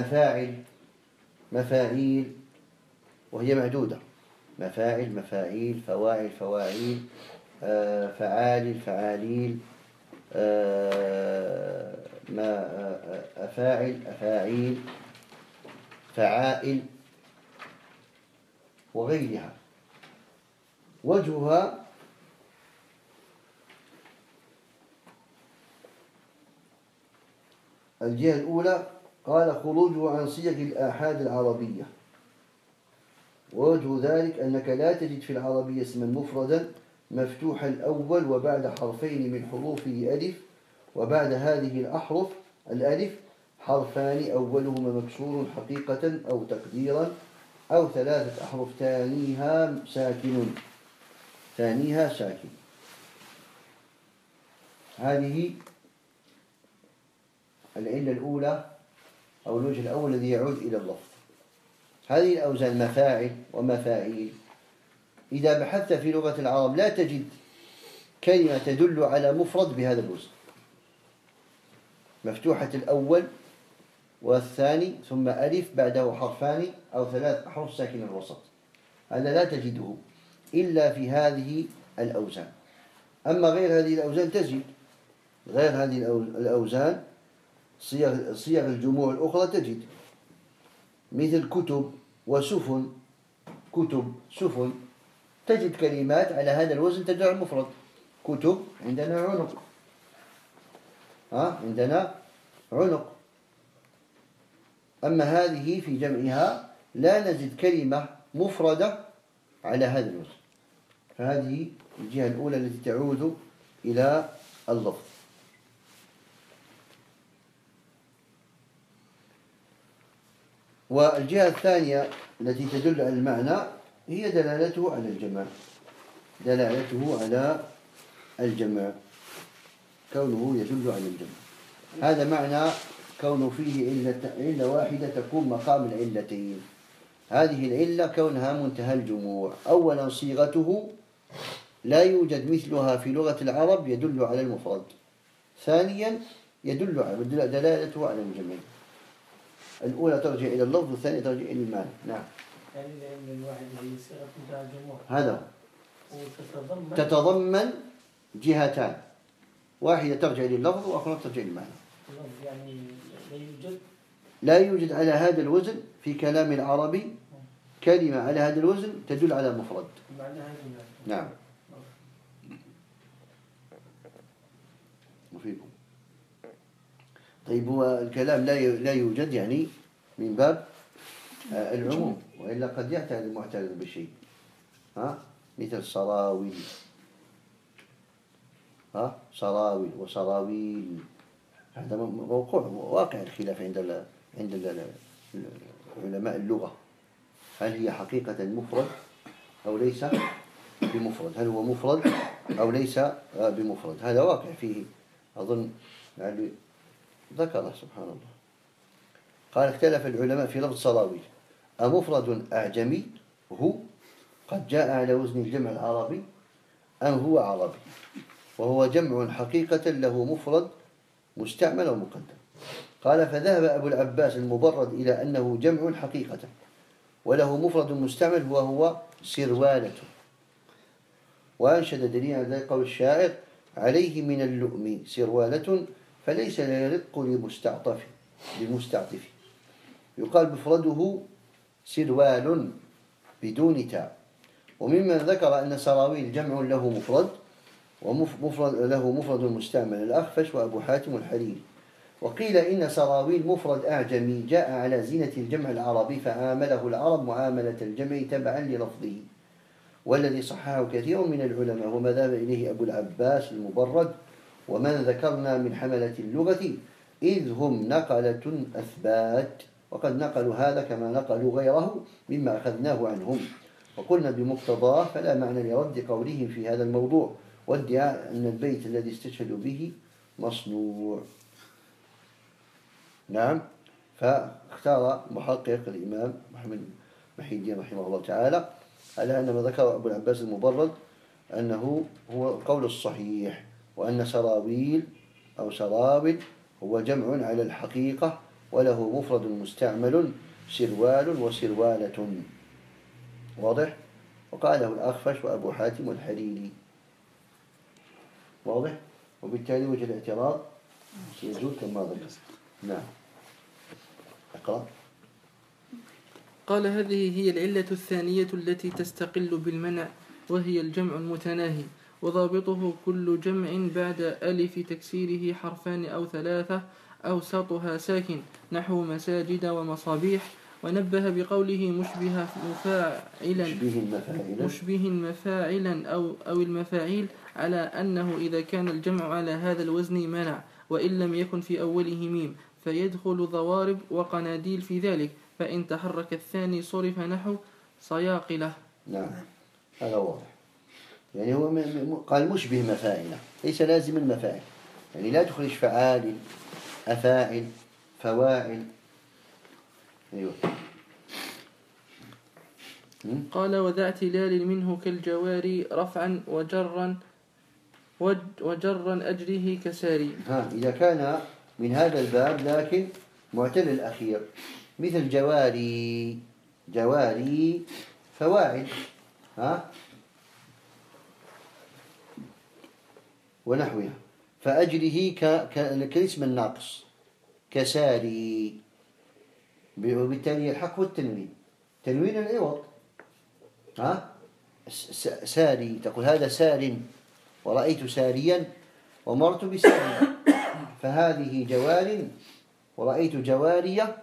S2: مفاعيل وهي معدودة، مفاعل، مفاعيل، فواعل، فواعيل، فعاليل، أفاعيل، فعائل وغيرها. وجهها الجهة الأولى قال خروجه عن صيغ الآحاد العربية. ووجه ذلك أنك لا تجد في العربية اسما مفردا مفتوح الأول وبعد حرفين من حروفه ألف، وبعد هذه الأحرف الألف حرفان أولهما مكسور حقيقة أو تقديرا، أو 3 أحرف ثانيها ساكن. هذه العلة الأولى أو الوجه الأول الذي يعود إلى اللفظ. هذه الأوزان مفاعل ومفاعيل، إذا بحثت في لغة العرب لا تجد كلمة تدل على مفرد بهذا الوزن، مفتوحة الأول والثاني ثم ألف بعده حرفان أو 3 أحرف ساكن الوسط. هذا لا تجده إلا في هذه الأوزان. أما غير هذه الأوزان تجد غير هذه الأوزان صيغ الجموع الأخرى تجد، مثل كتب وسفن. كتب، سفن، تجد كلمات على هذا الوزن تدل على المفرد. كتب عندنا عنق، عندنا عنق. أما هذه في جمعها لا نجد كلمة مفردة على هذا الوزن. فهذه الجهة الأولى التي تعود إلى اللفظ. والجهة الثانية التي تدل على المعنى هي دلالته على الجمع، دلالته على الجمع، كونه يدل على الجمع. هذا معنى كونه فيه علة واحدة تكون مقام العلتين. هذه العلة كونها منتهى الجموع. أولا صيغته لا يوجد مثلها في لغة العرب يدل على المفرد. ثانيا يدل على دلالته على الجمع. الأولى ترجع إلى اللفظ والثانية ترجع إلى المعنى. نعم.
S5: يعني العلة الواحدة هي صيغة منتهى الجموع.
S2: هذا
S5: وتتضمن
S2: تتضمن جهتان، واحدة ترجع لللفظ وأخرى ترجع للمعنى.
S5: يعني
S2: لا يوجد على هذا الوزن في كلام العربي كلمة على هذا الوزن تدل على مفرد. نعم. مفيكم. طيب هو الكلام لا يوجد يعني من باب العموم، وإلا قد يعترض المعترض بشيء، مثل صراويل، صراويل وصراويل، هذا موقع واقع الخلاف عند علماء اللغة، هل هي حقيقة مفرد أو ليس بمفرد، هل هو مفرد أو ليس بمفرد، هذا واقع فيه أظن يعني ذكره سبحان الله. قال اختلف العلماء في لفظ صراويل، أمفرد أعجمي هو قد جاء على وزن الجمع العربي أم هو عربي، وهو جمع حقيقة له مفرد مستعمل ومقدم. قال فذهب أبو العباس المبرد إلى أنه جمع حقيقة وله مفرد مستعمل وهو سروالة، وأنشد دليل على ذلك قول الشاعر عليه من اللؤم سروالة فليس يرق للمستعطف، يقال بفرده سروال بدون تاء. وممن ذكر أن سراويل جمع له مفرد له مفرد مستعمل الأخفش وأبو حاتم الحريري. وقيل إن سراويل مفرد أعجمي جاء على زينة الجمع العربي فعامله العرب معاملة الجمع تبعا للفظه، والذي صححه كثير من العلماء وما ذهب إليه أبو العباس المبرد ومن ذكرنا من حملة اللغة إذ هم نقلة أثبات، وقد نقلوا هذا كما نقلوا غيره مما أخذناه عنهم، وقلنا بمقتضاه فلا معنى لرد قولهم في هذا الموضوع وادعاء أن البيت الذي استشهدوا به مصنوع. نعم. فاختار محقق الإمام محمد محي الدين رحمه الله تعالى على أن ما ذكر أبو العباس المبرد أنه هو القول الصحيح، وأن سراويل أو سراويل هو جمع على الحقيقة وله مفرد مستعمل سروال وسروالة. واضح؟ وقاله الأخفش وأبو حاتم الحريري. واضح؟ وبالتالي وجه الاعتراض يجوز كما ذكر. نعم. اقرأ.
S1: قال هذه هي العلة الثانية التي تستقل بالمنع، وهي الجمع المتناهي، وضابطه كل جمع بعد ألف تكسيره حرفان أو ثلاثة أوسطها ساكن نحو مساجد ومصابيح. ونبه بقوله مشبه مفاعلا أو المفاعيل على أنه إذا كان الجمع على هذا الوزن منع، وإن لم يكن في أوله ميم فيدخل ضوارب وقناديل في ذلك، فإن تحرك الثاني صرف نحو صياقلة.
S2: نعم هذا واضح. يعني هو قال مشبه مفاعل ليس لازم المفاعل، يعني لا تخرج فعال أفاعل فواعل. أيوة.
S1: قال وذا اعتلال منه كالجواري رفعا وجرا أجره كساري.
S2: إذا كان من هذا الباب لكن معتل الأخير مثل جواري فواعل ونحوها، فأجره كالاسم الناقص كساري، وبالتالي يلحق التنوين، تنوين العوض. ساري تقول هذا سار ورأيت ساريا ومرت بساري، فهذه جوار ورأيت جوارية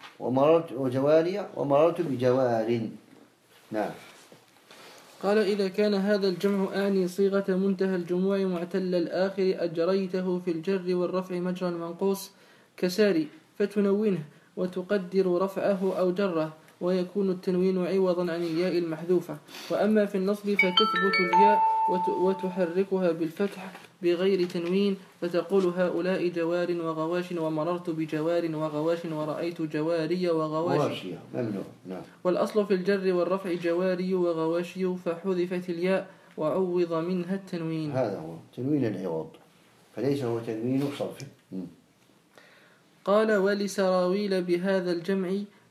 S2: ومررت بجوار. نعم.
S1: قال إذا كان هذا الجمع أعني صيغة منتهى الجموع معتل الآخر أجريته في الجر والرفع مجرى المنقوص كساري فتنونه، وتقدر رفعه أو جره، ويكون التنوين عوضا عن الياء المحذوفة. وأما في النصب فتثبت الياء وتحركها بالفتح بغير تنوين، فتقول هؤلاء جوار وغواش، ومررت بجوار وغواش، ورأيت جواري وغواش.
S2: غواشية ممنوع. نعم.
S1: والأصل في الجر والرفع جواري وغواشي، فحذفت الياء وعوض منها التنوين.
S2: هذا هو تنوين العوض، فليس هو تنوين صرف.
S1: قال ولسراويل بهذا الجمع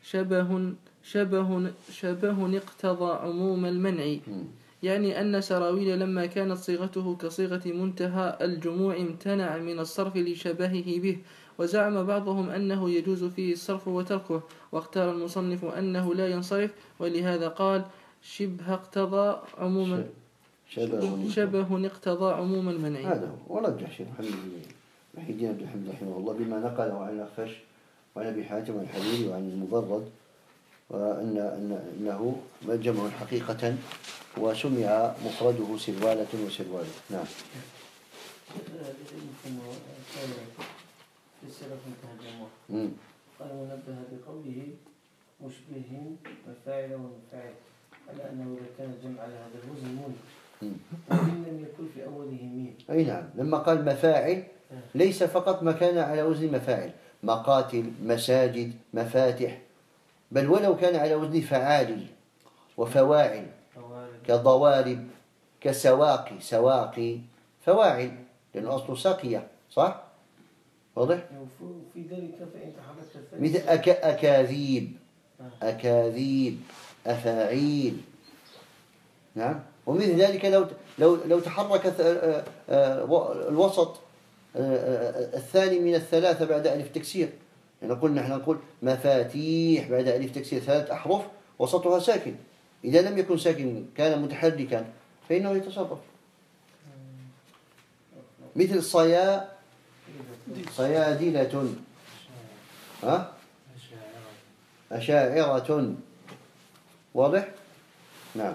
S1: شبه اقتضى عموم المنع، يعني أن سراويل لما كانت صيغته كصيغة منتهى الجموع امتنع من الصرف لشبهه به. وزعم بعضهم أنه يجوز فيه الصرف وتركه، واختار المصنف أنه لا ينصرف، ولهذا قال شبه اقتضى عموم شبه اقتضى عموم المنع.
S2: هذا هو. ورجح شيخ محي الدين عبد الحميد رحمه الله بما نقله عن الأخفش وعن أبي حاتم الحريري وعن المبرد، وأنه جمع حقيقة، وسمع مفرده سروالة وسروالة. نعم.
S5: يمكن في السلف انتهى الجموع. قال ونبه بقوله مشبه مفاعل ومفاعل على أنه إذا كان الجمع على هذا الوزن مون وإن لم يكن في أوله ميم.
S2: أي نعم. لما قال مفاعل ليس فقط ما كان على وزن مفاعل، مقاتل، مساجد، مفاتح، بل ولو كان على وزن فعالي وفواعل كضوارب سواقي فواعل، لأن أصله ساقية، صح؟ واضح؟
S5: وفي ذلك فإن تحركت
S2: مثل أكاذيب أفاعيل. نعم. ومثل ذلك لو تحرك الوسط الثاني من الثلاثة بعد ألف تكسير، يعني نحن نقول مفاتيح بعد ألف تكسير 3 أحرف وسطها ساكن، إذا لم يكن ساكن كان متحركا فإنه يتصرف. مثل صيادلة، أشاعرة. واضح؟ نعم.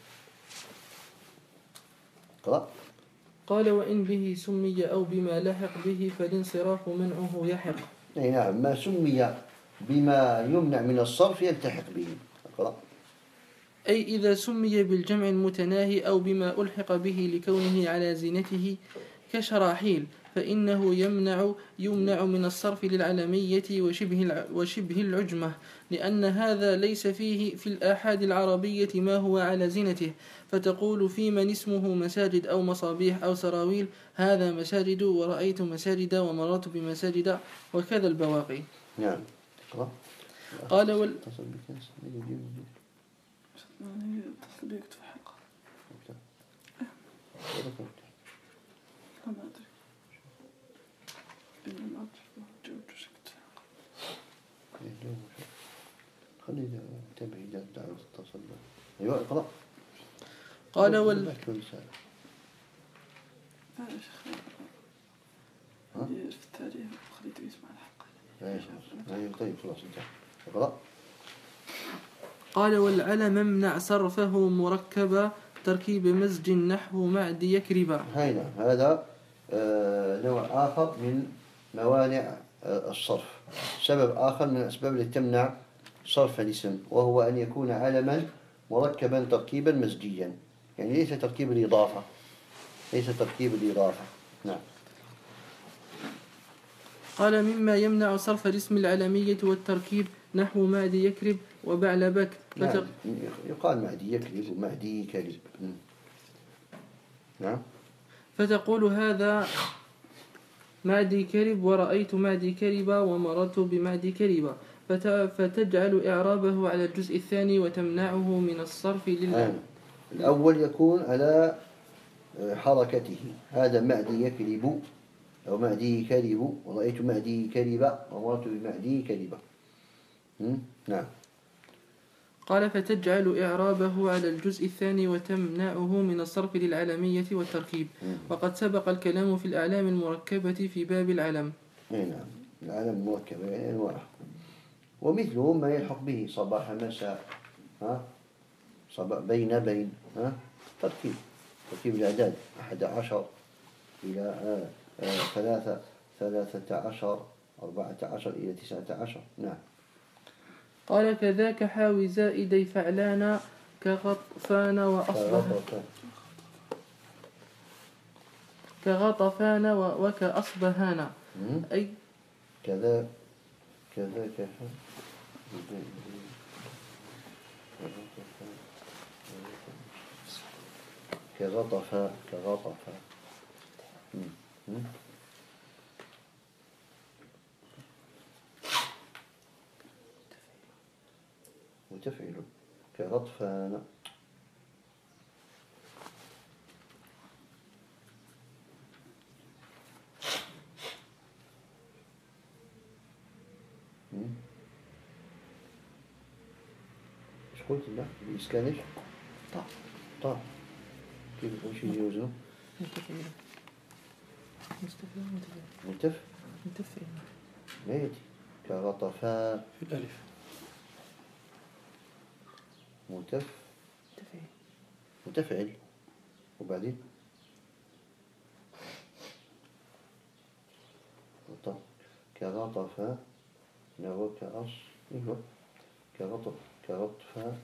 S2: قرأ.
S1: قال وإن به سمي أو بما لحق به فالانصراف منعه يحق.
S2: أي نعم. ما سمي بما يمنع من الصرف يلتحق به. قرأ.
S1: أي إذا سمي بالجمع المتناهي أو بما ألحق به لكونه على زينته كشراحيل، فإنه يمنع من الصرف للعلمية وشبه العجمة، لأن هذا ليس فيه في الآحاد العربية ما هو على زينته، فتقول في من اسمه مساجد أو مصابيح أو سراويل هذا مساجد، ورأيت مساجد، ومررت بمساجد، وكذا البواقي.
S2: نعم.
S1: قال
S4: اتصل بيك في حلقة ما أدري إن ما أدري جاوبت وسكت.
S2: خلي تبعي إذا تعرف تتصل. أيوة. اقرأ.
S1: قال
S4: لا يا شيخ في التاريخ خليته يسمع الحلقة.
S2: أيوة. طيب خلاص انتهى. اقرأ.
S1: قال والعلم امنع صرفه مركبا تركيب مزج نحو معد يكربا.
S2: هذا نوع آخر من موانع الصرف، سبب آخر من الأسباب التي تمنع صرف الاسم، وهو أن يكون علما مركبا تركيبا مزجيا، يعني ليس تركيب الإضافة. نعم.
S1: قال مما يمنع صرف الاسم العلمية والتركيب نحو معد يكرب وبعلبك.
S2: نعم. يقال معدي يكرب ومعدي كرب. نعم.
S1: فتقول هذا معدي كرب، ورأيت معدي كربا، ومررت بمعدي كربا، فتجعل إعرابه على الجزء الثاني وتمنعه من الصرف
S2: الأول يكون على حركته، هذا معدي يكرب أو معدي كرب، ورأيت معدي كربا، ومررت بمعدي كربا. نعم.
S1: قال فتجعل إعرابه على الجزء الثاني وتمنعه من الصرف للعلمية والتركيب. وقد سبق الكلام في الأعلام المركبة في باب العلم.
S2: نعم. العلم المركبة يعني أنواع، ومثله ما يلحق به صباح مساء، بين تركيب الأعداد 11 إلى 13 14 إلى 19. نعم.
S1: قال كذاك حاوي زائدي فعلانا كغطفان وكأصبهان أي
S2: كذا كغطفا متفعل كغطفان ايش قلت له بإسكان ايش؟ طاء كيف وش يجي وزنه؟ متفعل ما يأتي كغطفا
S3: في الألف
S2: متفعل وبعدين كغطفا وكأص ايوه كغطفا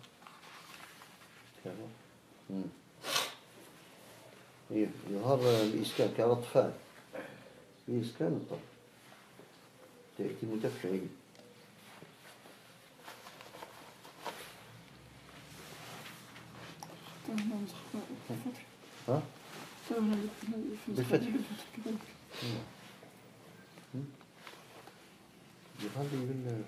S2: يظهر بإسكان كغطفان بإسكان الطرف تأتي متفعل ها؟ بالفتح يظهر لي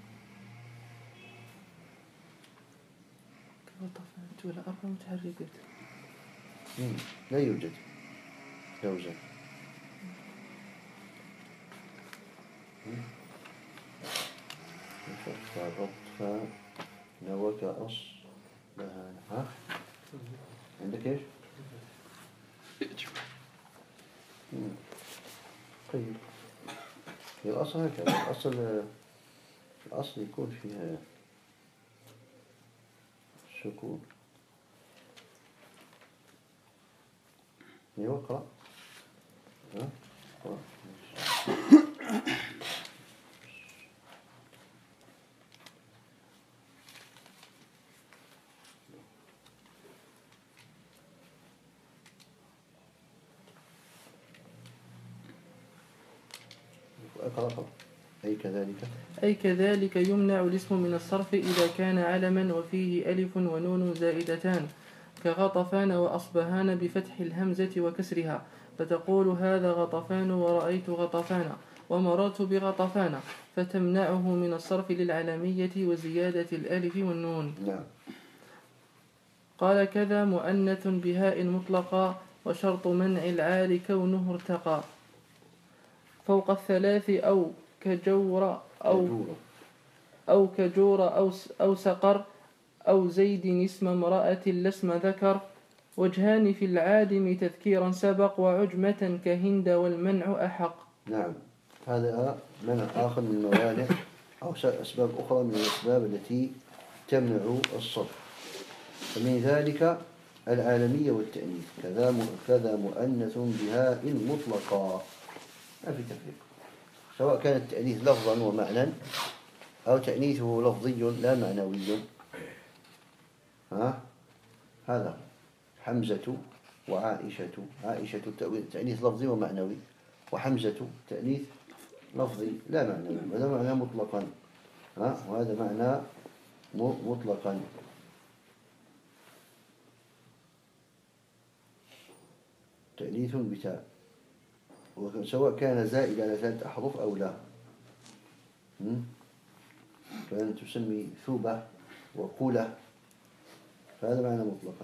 S1: كغطفان ولا أربع متحركات
S2: لا يوجد زوجة كغطفا وكأص ها عندك ايش؟ طيب الأصل هكذا الأصل يكون فيها سكون اقرأ اقرأ
S1: أي كذلك يمنع الاسم من الصرف إذا كان علما وفيه ألف ونون زائدتان كغطفان وأصبهان بفتح الهمزة وكسرها فتقول هذا غطفان ورأيت غطفان ومررت بغطفان فتمنعه من الصرف للعلمية وزيادة الألف والنون. قال كذا مؤنث بهاء مطلقا وشرط منع العار كونه ارتقى فوق الثلاث أو كجور أو سقر أو زيد اسم امرأة لاسم ذكر وجهان في العادم تذكيرا سبق وعجمة كهند والمنع أحق.
S2: نعم هذا منع آخر من الموانع أو أسباب أخرى من الأسباب التي تمنع الصرف فمن ذلك العالمية والتأنيث كذا مؤنث بهاء مطلقا ما في تفريق سواء كان التأنيث لفظا ومعنى أو تأنيثه لفظي لا معنوي هذا حمزة وعائشة تأنيث لفظي ومعنوي وحمزة تأنيث لفظي لا معنوي هذا معنى مطلقا وهذا معنى مطلقا تأنيث بتاء سواء كان زائد على 3 أحرف أو لا كانت تسمي ثوبة وقولة فهذا معنى مطلقا.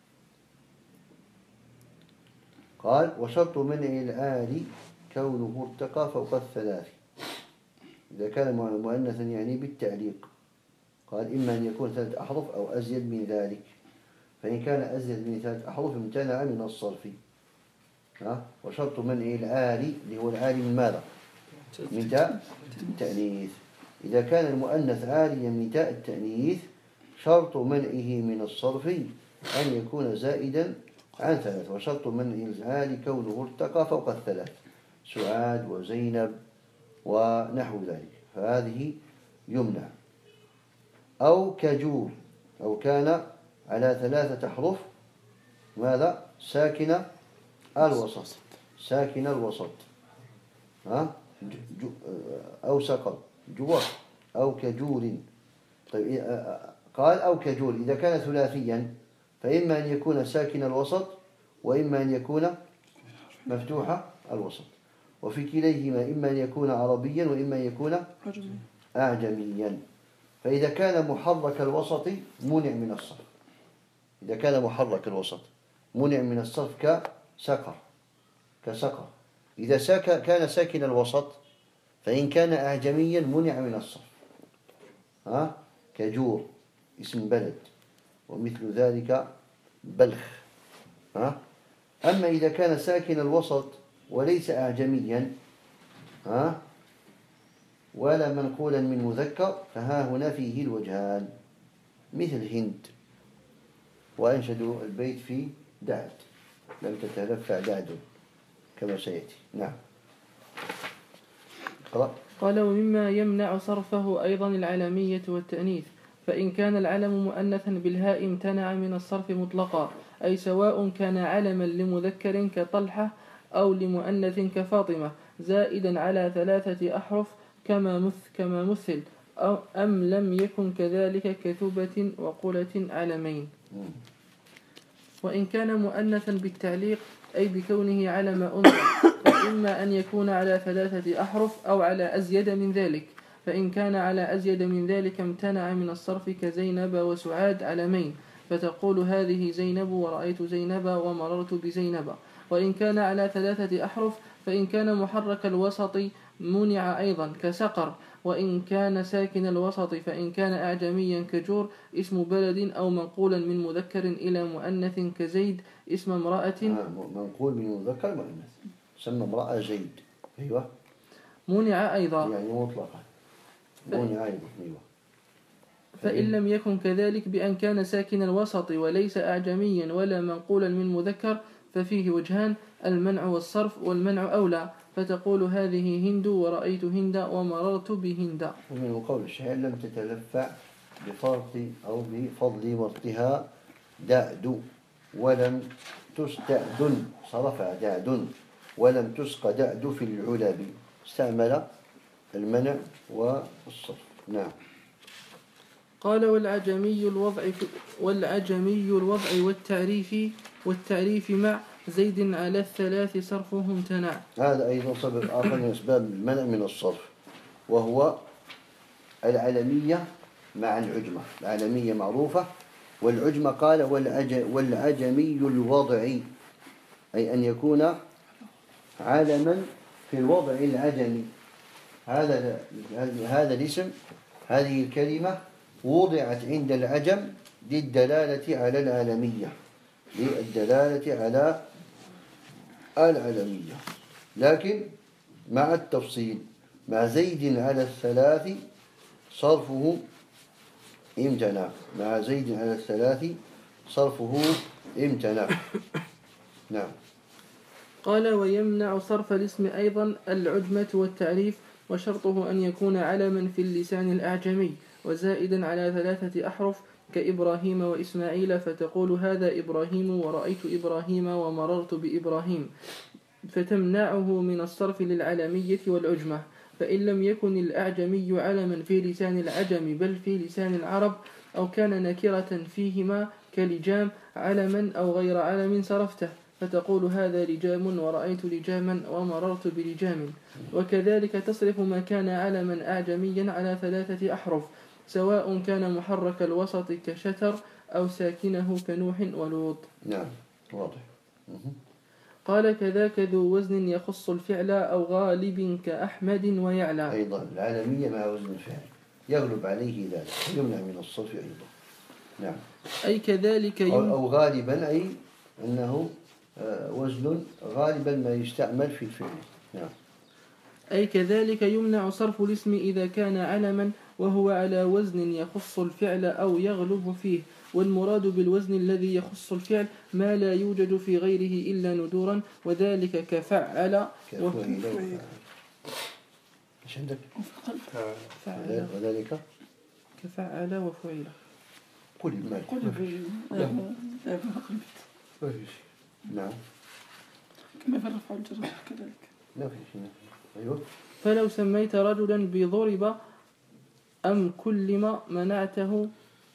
S2: قال وشرط منع الآل كونه ارتقى فوق الثلاث إذا كان مؤنثا يعني بالتعليق قال إما أن يكون 3 أحرف أو أزيد من ذلك فإن كان أزيد من 3 أحرف امتنع من الصرف وشرط منع العالي اللي هو العالي من ماذا؟ من تاء التأنيث إذا كان المؤنث عاليا من تاء التأنيث شرط منعه من الصرف أن يكون زائدا عن 3 وشرط منع العالي كونه ارتقى فوق 3 سعاد وزينب ونحو ذلك فهذه يمنع أو كجور، أو كان على 3 أحرف ماذا؟ ساكن الوسط، ساكن الوسط، أو سقط جوار أو كجور. طيب قال أو كجور، إذا كان ثلاثيا فإما أن يكون ساكن الوسط وإما أن يكون مفتوح الوسط، وفي كليهما إما أن يكون عربيا وإما أن يكون أعجميا. فإذا كان محرك الوسط منع من الصرف، إذا كان محرك الوسط منع من الصرف كسقر. إذا كان ساكن الوسط فإن كان أعجميا منع من الصرف، كجور اسم بلد، ومثل ذلك بلخ. أما إذا كان ساكن الوسط وليس أعجميا ولا منقولا من مذكر فها هنا فيه الوجهان، مثل هند. وأنشدوا البيت في دعد، لم تتلفع دعد كما سيأتي. نعم.
S1: قال ومما يمنع صرفه أيضا العلمية والتأنيث، فإن كان العلم مؤنثا بالهاء امتنع من الصرف مطلقا، أي سواء كان علما لمذكر كطلحة أو لمؤنث كفاطمة زائدا على 3 أحرف كما مثل، أم لم يكن كذلك كثوبة وقلة علمين. وإن كان مؤنثا بالتعليق أي بكونه علم أنثى فإما أن يكون على 3 أحرف أو على أزيد من ذلك، فإن كان على أزيد من ذلك امتنع من الصرف كزينب وسعاد علمين، فتقول هذه زينب ورأيت زينب ومررت بزينب. وإن كان على 3 أحرف فإن كان محرك الوسط منع أيضا كسقر. وإن كان ساكن الوسط فإن كان أعجميا كجور اسم بلد أو منقولا من مذكر إلى مؤنث كزيد اسم امرأة.
S2: منقول من مذكر مؤنث سمى امرأة زيد. أيوة.
S1: منع أيضا
S2: يعني مطلقا منع أيضا. أيوة.
S1: فإن لم يكن كذلك بأن كان ساكن الوسط وليس أعجميا ولا منقولا من مذكر ففيه وجهان، المنع والصرف، والمنع أولى، فتقول هذه هند ورأيت هند ومررت بهند.
S2: ومن قول الشاعر لم تتلفع بفرط أو بفضل مرتها دعد ولم تستعد، صرف دعد ولم تسق دعد في العلب، استعمل المنع والصرف. نعم.
S1: قال والعجمي الوضع والتعريف مع زيد على 3 صرفه امتنع.
S2: هذا أيضا سبب آخر من أسباب المنع من الصرف، وهو العلمية مع العجمة. العلمية معروفة، والعجمة قال والعجمي الوضع، أي أن يكون علما في الوضع العجمي. هذا الاسم، هذه الكلمة وضعت عند العجم للدلالة على العلمية، لكن مع التفصيل. مع زيد على 3 صرفه امتنع، مع زيد على 3 صرفه امتنع. نعم.
S1: قال ويمنع صرف الاسم أيضا العجمة والتعريف، وشرطه أن يكون علما في اللسان الأعجمي وزائدا على 3 أحرف كإبراهيم وإسماعيل، فتقول هذا إبراهيم ورأيت إبراهيم ومررت بإبراهيم، فتمنعه من الصرف للعلمية والعجمة. فإن لم يكن الأعجمي علما في لسان العجم بل في لسان العرب، أو كان نكرة فيهما كلجام علما أو غير علم صرفته، فتقول هذا لجام ورأيت لجاما ومررت بلجام. وكذلك تصرف ما كان علما أعجميا على 3 أحرف سواء كان محرك الوسط كشتر أو ساكنه كنوح ولوط.
S2: نعم واضح.
S1: قال كذاك ذو وزن يخص الفعل أو غالب كأحمد ويعلى.
S2: أيضا العالمية مع وزن الفعل يغلب عليه ذلك يمنع من الصرف أيضا. نعم.
S1: أي كذلك
S2: أو غالبا، أي أنه وزن غالبا ما يستعمل في الفعل. نعم.
S1: أي كذلك يمنع صرف الاسم إذا كان علما وهو على وزن يخص الفعل أو يغلب فيه، والمراد بالوزن الذي يخص الفعل ما لا يوجد في غيره إلا ندورا، وذلك كفعل
S2: ايش عندك؟ وذلك
S1: كفعل وفعل.
S2: قلب ما في شيء. نعم
S4: كما في الرفع والجر كذلك.
S2: لا في شيء. أيوه.
S1: فلو سميت رجلا بضرب أم كلم منعته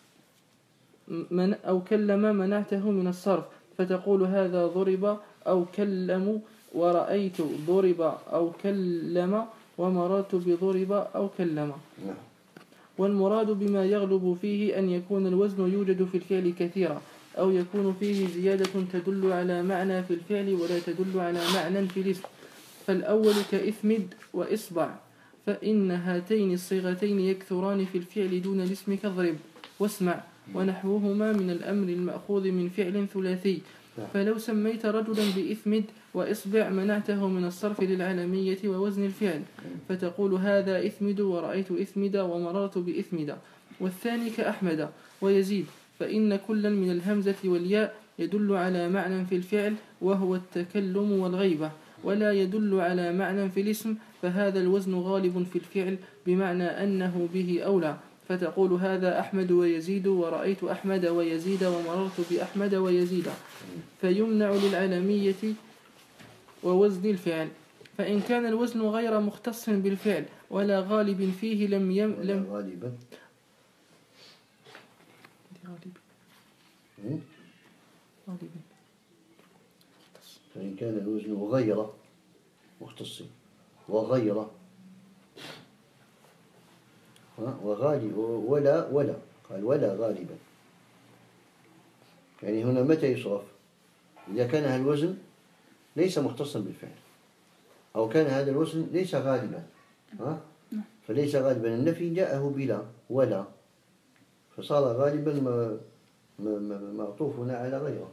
S1: أو كلم منعته من الصرف، فتقول هذا ضرب أو كلم، ورأيت ضرب أو كلم، ومررت بضرب أو كلم.
S2: نعم.
S1: والمراد بما يغلب فيه أن يكون الوزن يوجد في الفعل كثيرا، أو يكون فيه زيادة تدل على معنى في الفعل ولا تدل على معنى في الاسم. فالأول كإثمد وإصبع، فإن هاتين الصيغتين يكثران في الفعل دون الاسم كضرب واسمع ونحوهما من الأمر المأخوذ من فعل ثلاثي. فلو سميت رجلا بإثمد وإصبع منعته من الصرف للعالمية ووزن الفعل، فتقول هذا إثمد ورأيت إثمد ومررت بإثمد. والثاني كأحمد ويزيد، فإن كلا من الهمزة والياء يدل على معنى في الفعل وهو التكلم والغيبة، ولا يدل على معنى في الاسم، فهذا الوزن غالب في الفعل بمعنى أنه به أولى، فتقول هذا أحمد ويزيد ورأيت أحمد ويزيد ومررت بأحمد ويزيد. فيمنع للعالمية ووزن الفعل. فإن كان الوزن غير مختص بالفعل ولا غالب فيه لم
S2: غالبا. فإن كان الوزن غير مختص وغير وغالب ولا قال ولا غالبا، يعني هنا متى يصرف؟ إذا كان هذا الوزن ليس مختصا بالفعل، أو كان هذا الوزن ليس غالبا. فليس غالبا النفي جاءه بلا ولا، فصار غالبا معطوفنا على غيره.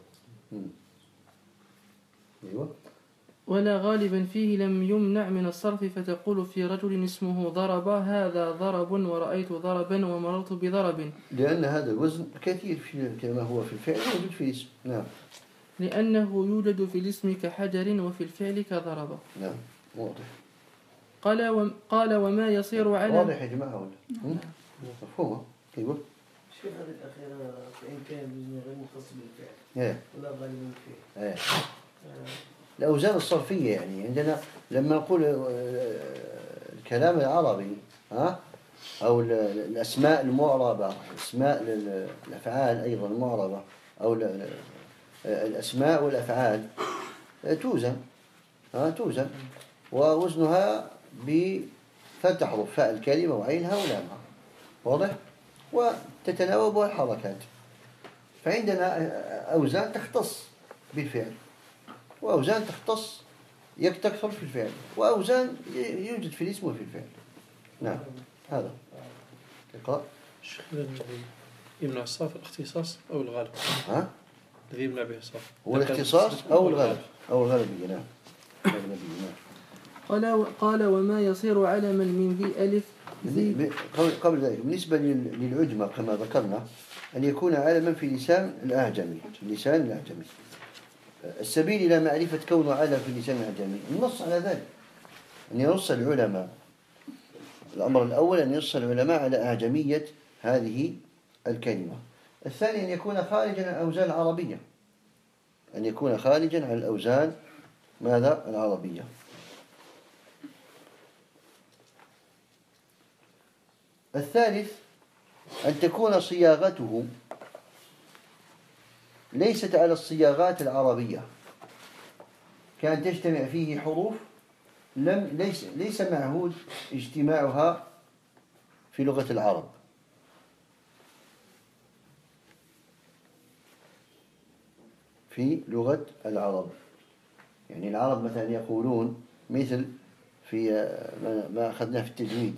S2: أيوة.
S1: ولا غالبا فيه لم يمنع من الصرف، فتقول في رجل اسمه ضرب هذا ضرب ورأيت ضربا ومررت بضرب،
S2: لأن هذا الوزن كثير كما هو في الفعل يوجد في الاسم. نعم.
S1: لأنه يوجد في الاسم كحجر وفي الفعل كضرب.
S2: نعم واضح.
S1: قال وما يصير على
S2: واضح يا جماعة ولا مفهومة؟ أيوة.
S5: شوف هذه الأخيرة فإن كان الوزن غير مختص بالفعل ولا غالبا فيه.
S2: الأوزان الصرفية يعني عندنا لما نقول الكلام العربي أو الأسماء المعربة، أسماء الأفعال أيضا المعربة، أو الأسماء والأفعال توزن توزن، ووزنها بفتح حروف فاء الكلمة وعينها ولامها، واضح؟ وتتناوب الحركات. فعندنا أوزان تختص بالفعل، وأوزان تختص تكثر في الفعل، وأوزان يوجد في الاسم وفي الفعل. نعم هذا اقرأ.
S3: يمنع الصرف الاختصاص أو الغالب. الذي يمنع به الصرف
S2: هو الاختصاص أو الغالب أو الغالبية. نعم.
S1: قال وما يصير علما من ذي ألف
S2: قبل ذلك بالنسبة للعجمة كما ذكرنا أن يكون علما في لسان الأعجمي، السبيل إلى معرفة كونه علم في لسان الأعجمي النص على ذلك، أن ينص العلماء. الأمر الأول أن ينص العلماء على أعجمية هذه الكلمة. الثاني أن يكون خارجا عن الأوزان العربية، أن يكون خارجا عن الأوزان ماذا؟ العربية. الثالث أن تكون صياغته ليست على الصياغات العربية، كان تجتمع فيه حروف ليس معهود اجتماعها في لغة العرب. في لغة العرب يعني العرب مثلا يقولون مثل في ما أخذناه في التجويد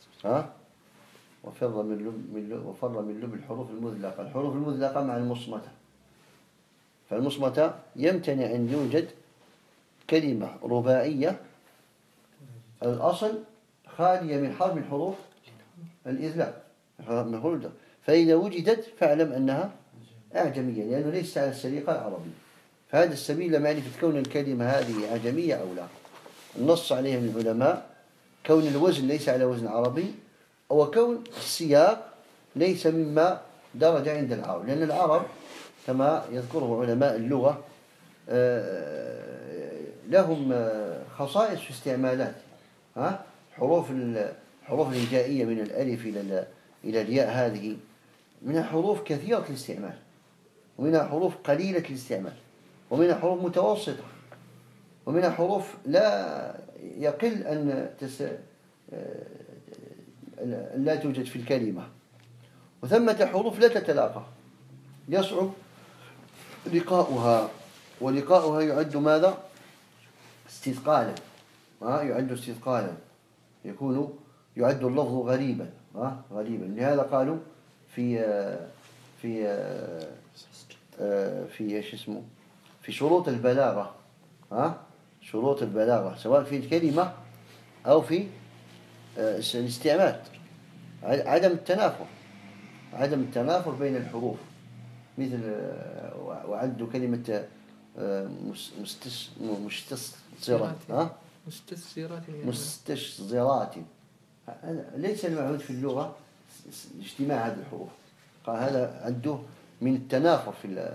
S2: وفر من لب الحروف المذلقة. الحروف المذلقة مع المصمتة، فالمصمتة يمتنع أن يوجد كلمة رباعية الأصل خالية من حرف الحروف الإذلاق، فإذا وجدت فاعلم أنها أعجمية، لأنه ليس على السليقة العربية. فهذا السبيل لمعرفة كون الكلمة هذه أعجمية أو لا. النص عليه من العلماء كون الوزن ليس على وزن عربي، وكون السياق ليس مما درج عند العرب، لأن العرب كما يذكره علماء اللغة لهم خصائص في استعمالات. حروف الهجائية من الألف إلى الياء هذه منها حروف كثيرة الاستعمال، ومنها حروف قليلة الاستعمال، ومنها حروف متوسطة، ومنها حروف لا يقل أن لا توجد في الكلمة، وثمة حروف لا تتلاقى يصعب لقاؤها، ولقاؤها يعد ماذا؟ استثقالا. يعد استثقالا، يعد اللفظ غريبا. غريبا. لهذا قالوا في شروط البلاغة، شروط البلاغة سواء في الكلمة أو في الاستعمال، عدم التنافر بين الحروف، مثل وعد كلمة مستشزرات ليس المعهود في اللغة اجتماع هذه الحروف، قال هذا عده من التنافر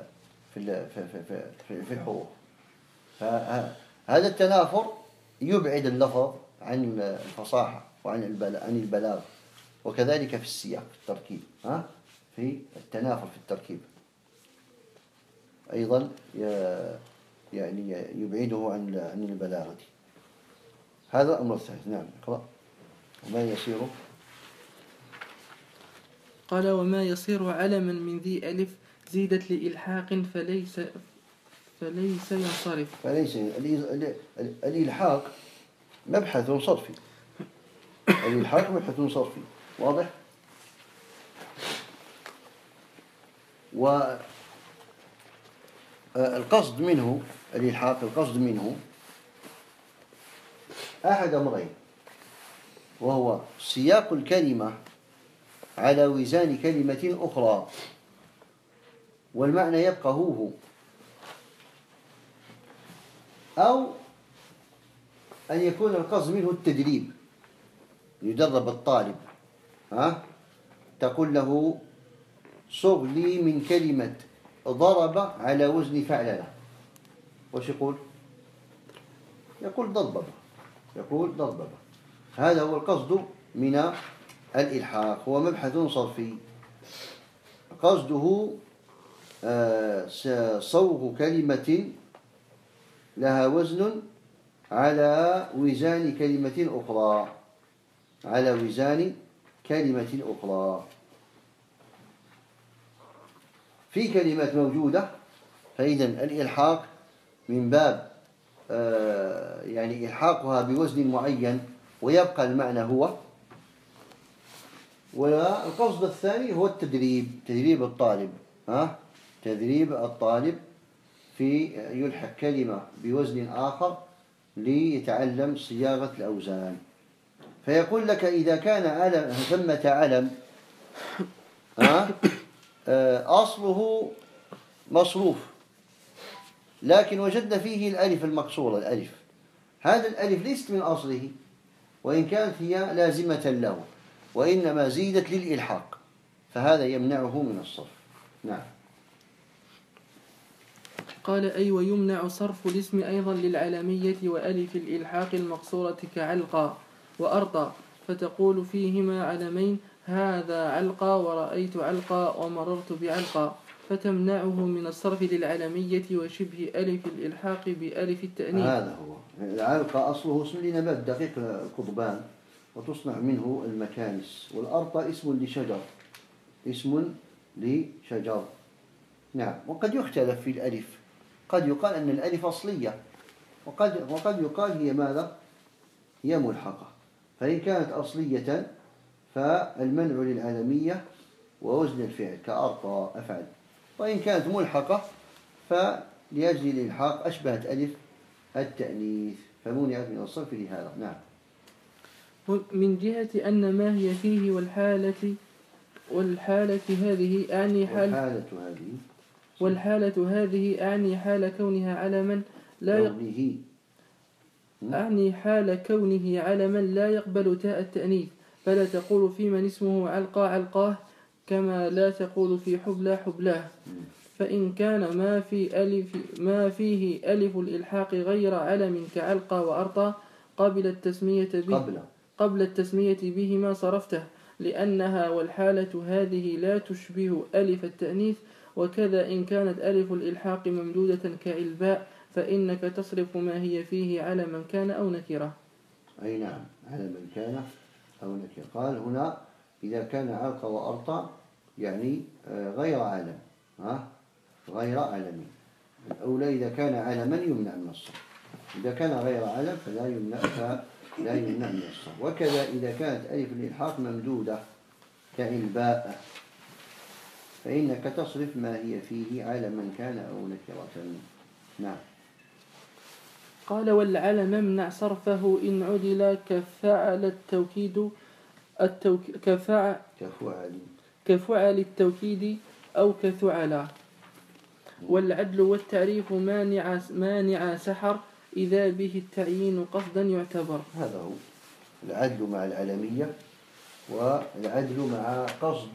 S2: في الحروف. فهذا التنافر يبعد اللفظ عن الفصاحة وعن البلاغة، وكذلك في السياق، في التركيب، في التنافر في التركيب أيضا يعني يبعده عن البلاغة. هذا الأمر الثالث. نعم، اقرأ. وما يصير،
S1: قال وما يصير علما من ذي ألف زيدت لإلحاق فليس ينصرف. الإلحاق
S2: مبحث صرفي. الإلحاق مبحث صرفي واضح. والقصد منه الإلحاق، القصد منه أحد أمرين، وهو سياق الكلمة على وزان كلمة أخرى والمعنى يبقى هو، أو أن يكون القصد منه التدريب، يدرب الطالب. تقول له صغ لي من كلمة ضرب على وزن فعلله، وش يقول؟ يقول ضربب. هذا هو القصد من الإلحاق، هو مبحث صرفي قصده صوغ كلمة لها وزن على وزان كلمة أخرى، في كلمات موجودة. فإذا الإلحاق من باب يعني إلحاقها بوزن معين ويبقى المعنى هو. والقصد الثاني هو تدريب الطالب، تدريب الطالب في يلحق كلمة بوزن آخر ليتعلم صياغة الأوزان. فيقول لك إذا كان ثمة علم أصله مصروف، لكن وجدنا فيه الألف المقصورة. هذا الألف ليست من أصله، وإن كانت هي لازمة له، وإنما زيدت للإلحاق، فهذا يمنعه من الصرف. نعم.
S1: قال أي ويمنع صرف الاسم أيضا للعلمية وألف الإلحاق المقصورة كعلقى وأرطى، فتقول فيهما علمين هذا علقى ورأيت علقى ومررت بعلقى، فتمنعه من الصرف للعلمية وشبه ألف الإلحاق بألف التأنيث.
S2: هذا هو العلقى، أصله اسم لنبات دقيق القضبان وتصنع منه المكانس، والأرطى اسم لشجر. نعم. وقد يختلف في الألف، قد يقال أن الألف أصلية، وقد يقال هي ماذا؟ هي ملحقة. فإن كانت أصلية فالمنع للعلمية ووزن الفعل كأرطى أفعل، وإن كانت ملحقة فلأجل الإلحاق أشبهت ألف التأنيث فمنعت من الصرف لهذا. نعم.
S1: من جهة أن ما هي فيه والحالة هذه أعني حال كونها علما لا يقبل تاء التأنيث، فلا تقول في من اسمه علقى علقاه كما لا تقول في حبلى حبلاه. فإن كان ما فيه ألف الإلحاق غير علم كعلقى وأرطى قبل التسمية بهما صرفته، لأنها والحالة هذه لا تشبه ألف التأنيث. وكذا إن كانت ألف الإلحاق ممدودة كعلباء فإنك تصرف ما هي فيه علما كان أو نكرة.
S2: أي نعم، علما كان أو نكرة. قال هنا إذا كان علقى وأرطى يعني غير علم، غير علم. الأولى إذا كان علما يمنع من الصرف، إذا كان غير علم فلا يمنع من الصرف. وكذا إذا كانت ألف الإلحاق ممدودة كعلباء فإنك تصرف ما هي فيه علما كان أو نكرة. نعم.
S1: قال والعلم امنع صرفه إن عدل كفعل كفعل التوكيد أو كثعلا. والعدل والتعريف مانع سحر إذا به التعيين قصدا يعتبر.
S2: هذا هو العدل مع العلمية، والعدل مع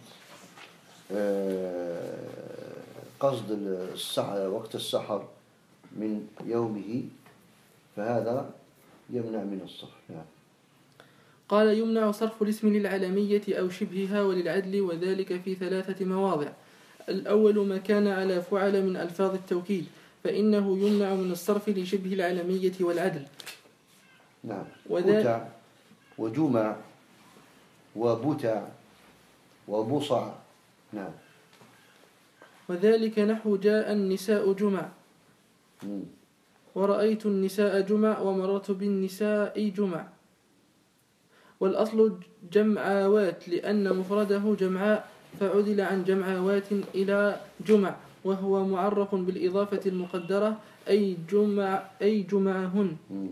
S2: قصد وقت السحر من يومه، فهذا يمنع من الصرف. يعني.
S1: قال يمنع صرف الاسم للعلمية أو شبهها وللعدل، وذلك في 3 مواضع. الأول ما كان على فعل من ألفاظ التوكيد فإنه يمنع من الصرف لشبه العلمية والعدل.
S2: نعم. بتع وجمع وبتع وبصع. نعم.
S1: وذلك نحو جاء النساء جمع، ورأيت النساء جمع، ومررت بالنساء جمع. والأصل جمعاوات لأن مفرده جمعاء فعدل عن جمعاوات إلى جمع، وهو معرف بالإضافة المقدرة أي جمعهن،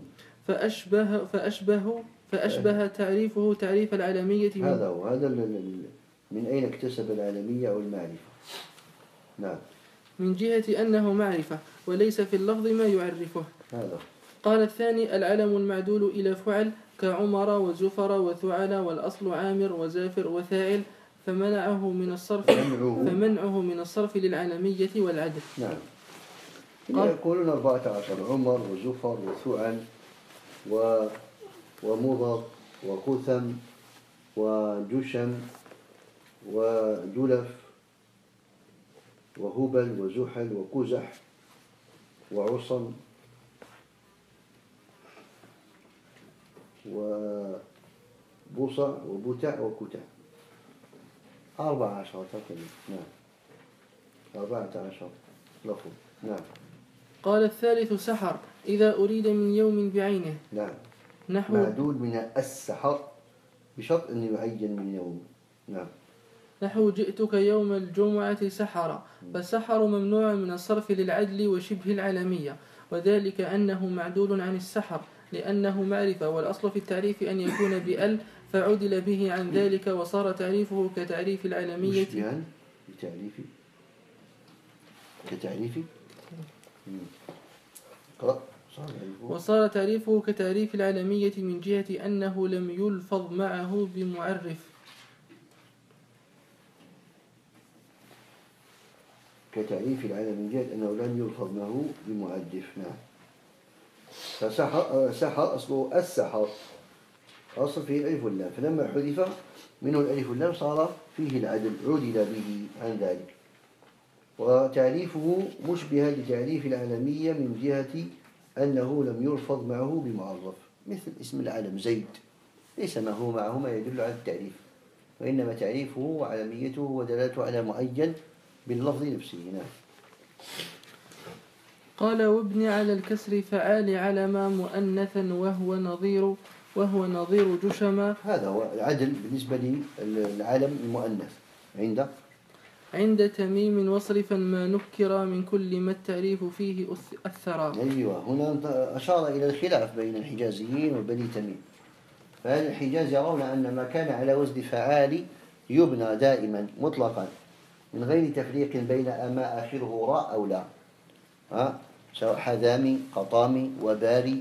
S1: فأشبه تعريفه تعريف العلمية.
S2: هذا من أين اكتسب العلمية أو المعرفة؟ نعم.
S1: من جهة أنه معرفة وليس في اللفظ ما يعرفه.
S2: هذا.
S1: قال الثاني العلم المعدول إلى فعل كعمر وزفر وثعل، والأصل عامر وزافر وثاعل، فمنعه من الصرف للعلمية والعدل.
S2: نعم. يقولون 14: عمر وزفر وثعل ومضر وكثم وجشم وجلف وهبل وزحل وكزح وعصم وبصع وبتع وكتع. 14 كلمة. نعم. 14 لفظ. نعم.
S1: قال الثالث سحر إذا أريد من يوم بعينه.
S2: نعم.
S1: نحو
S2: معدود من السحر بشرط أن يعين من يوم. نعم.
S1: نحو جئتك يوم الجمعة سحر، فالسحر ممنوع من الصرف للعدل وشبه العلمية، وذلك أنه معدول عن السحر لأنه معرفة، والأصل في التعريف أن يكون بأل فعدل به عن ذلك وصار تعريفه كتعريف العلمية.
S2: كتعريف
S1: وصار تعريفه كتعريف العلمية من جهة أنه لم يلفظ معه بمعرف.
S2: كتعريف العلم من جهة أنه لم يلفظ معه بمعرف. نعم. فسحر أصله السحر، أصل فيه الألف واللام، فلما حذف منه الألف واللام صار فيه العدل، عدل به عن ذلك. وتعريفه مشبه لتعريف العلمية من جهة أنه لم يلفظ معه بمعرف، مثل اسم العلم زيد ليس معه ما يدل على التعريف، وإنما تعريفه وعلميته ودلالته على معين باللفظ نفسه. نعم.
S1: قال وابن على الكسر فعال علما مؤنثا وهو نظير جشما.
S2: هذا هو العدل بالنسبة للعلم المؤنث
S1: عند تميم واصرفا ما نكر من كل ما التعريف فيه أثرا.
S2: أيوة. هنا أشار إلى الخلاف بين الحجازيين وبني تميم، فهل الحجاز يرون أن ما كان على وزن فعال يبنى دائما مطلقا من غير تفريق بين ما آخره راء أو لا، سواء حذامي قطامي وباري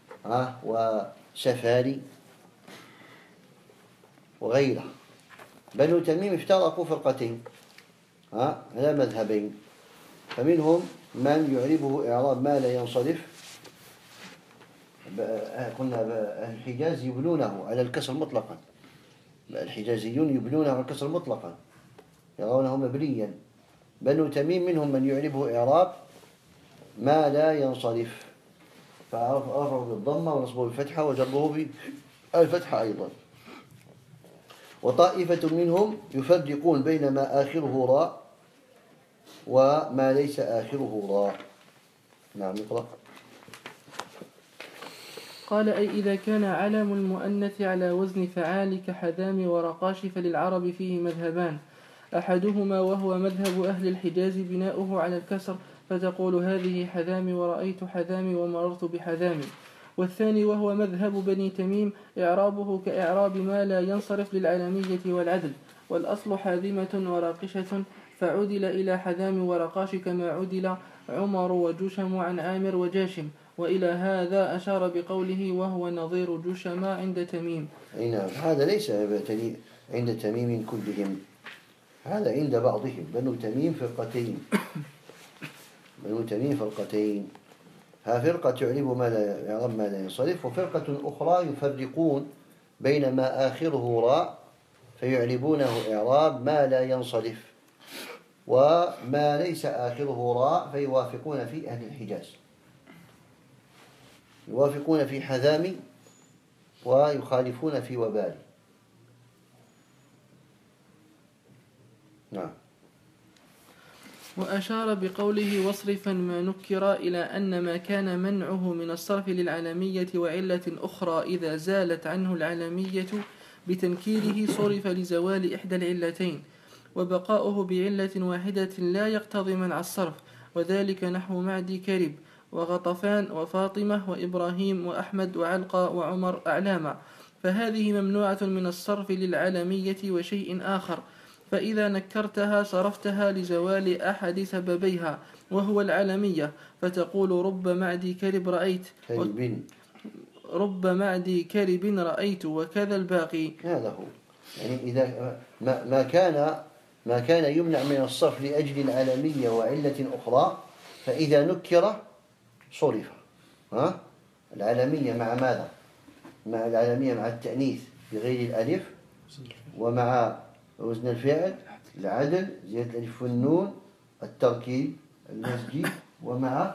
S2: وسفاري وغيره، بنو تميم افترقوا فرقتين على مذهبين، فمنهم من يعربه إعراب ما لا ينصرف. قلنا الحجاز يبنونه على الكسر مطلقا، الحجازيون يبنونه على الكسر مطلقا، يرونه مبنيا. بنو تميم منهم من يعربه إعراب ما لا ينصرف، فرفعه بالضمة ونصبه بالفتحة وجره بالفتحة أيضا. وطائفة منهم يفرقون بين ما آخره راء وما ليس آخره راء. نعم اقرأ.
S1: قال أي إذا كان علم المؤنث على وزن فعال كحذام ورقاش فللعرب فيه مذهبان، أحدهما وهو مذهب أهل الحجاز بناؤه على الكسر، فتقول هذه حذامي ورأيت حذامي ومررت بحذامي. والثاني وهو مذهب بني تميم إعرابه كإعراب ما لا ينصرف للعلمية والعدل، والأصل حاذمة وراقشة، فعدل إلى حذام ورقاش كما عدل عمر وجشم عن عامر وجاشم. وإلى هذا أشار بقوله وهو نظير جشم عند تميم.
S2: نعم، هذا ليس عند تميم كلهم، هذا عند بعضهم. بنو تميم فرقتين، بنو تميم فرقتين، ها فرقة تعرب ما لا ينصرف، وفرقة أخرى يفرقون بين ما آخره راء فيعربونه إعراب ما لا ينصرف، وما ليس آخره راء فيوافقون في أهل الحجاز، يوافقون في حذامي ويخالفون في وبال. نعم.
S1: وأشار بقوله واصرفا ما نكر إلى أن ما كان منعه من الصرف للعلمية وعلة أخرى إذا زالت عنه العلمية بتنكيره صرف لزوال إحدى العلتين، وبقاؤه بعلة واحدة لا يقتضي منع الصرف، وذلك نحو معدي كرب وغطفان وفاطمة وإبراهيم وأحمد وعلقى وعمر أعلاما، فهذه ممنوعة من الصرف للعلمية وشيء آخر، فإذا نكرتها صرفتها لزوال أحد سببيها وهو العلمية، فتقول رب معدي كرب رأيت، رب معدي كرب رأيت، وكذا الباقي.
S2: هذا هو، يعني إذا ما كان يمنع من الصرف لأجل العلمية وعلة أخرى فإذا نكر صرف. العلمية مع ماذا؟ مع العلمية مع التأنيث بغير الألف، ومع وزن الفعل العدل زيادة الألف والنون، التركيب المسجد، ومع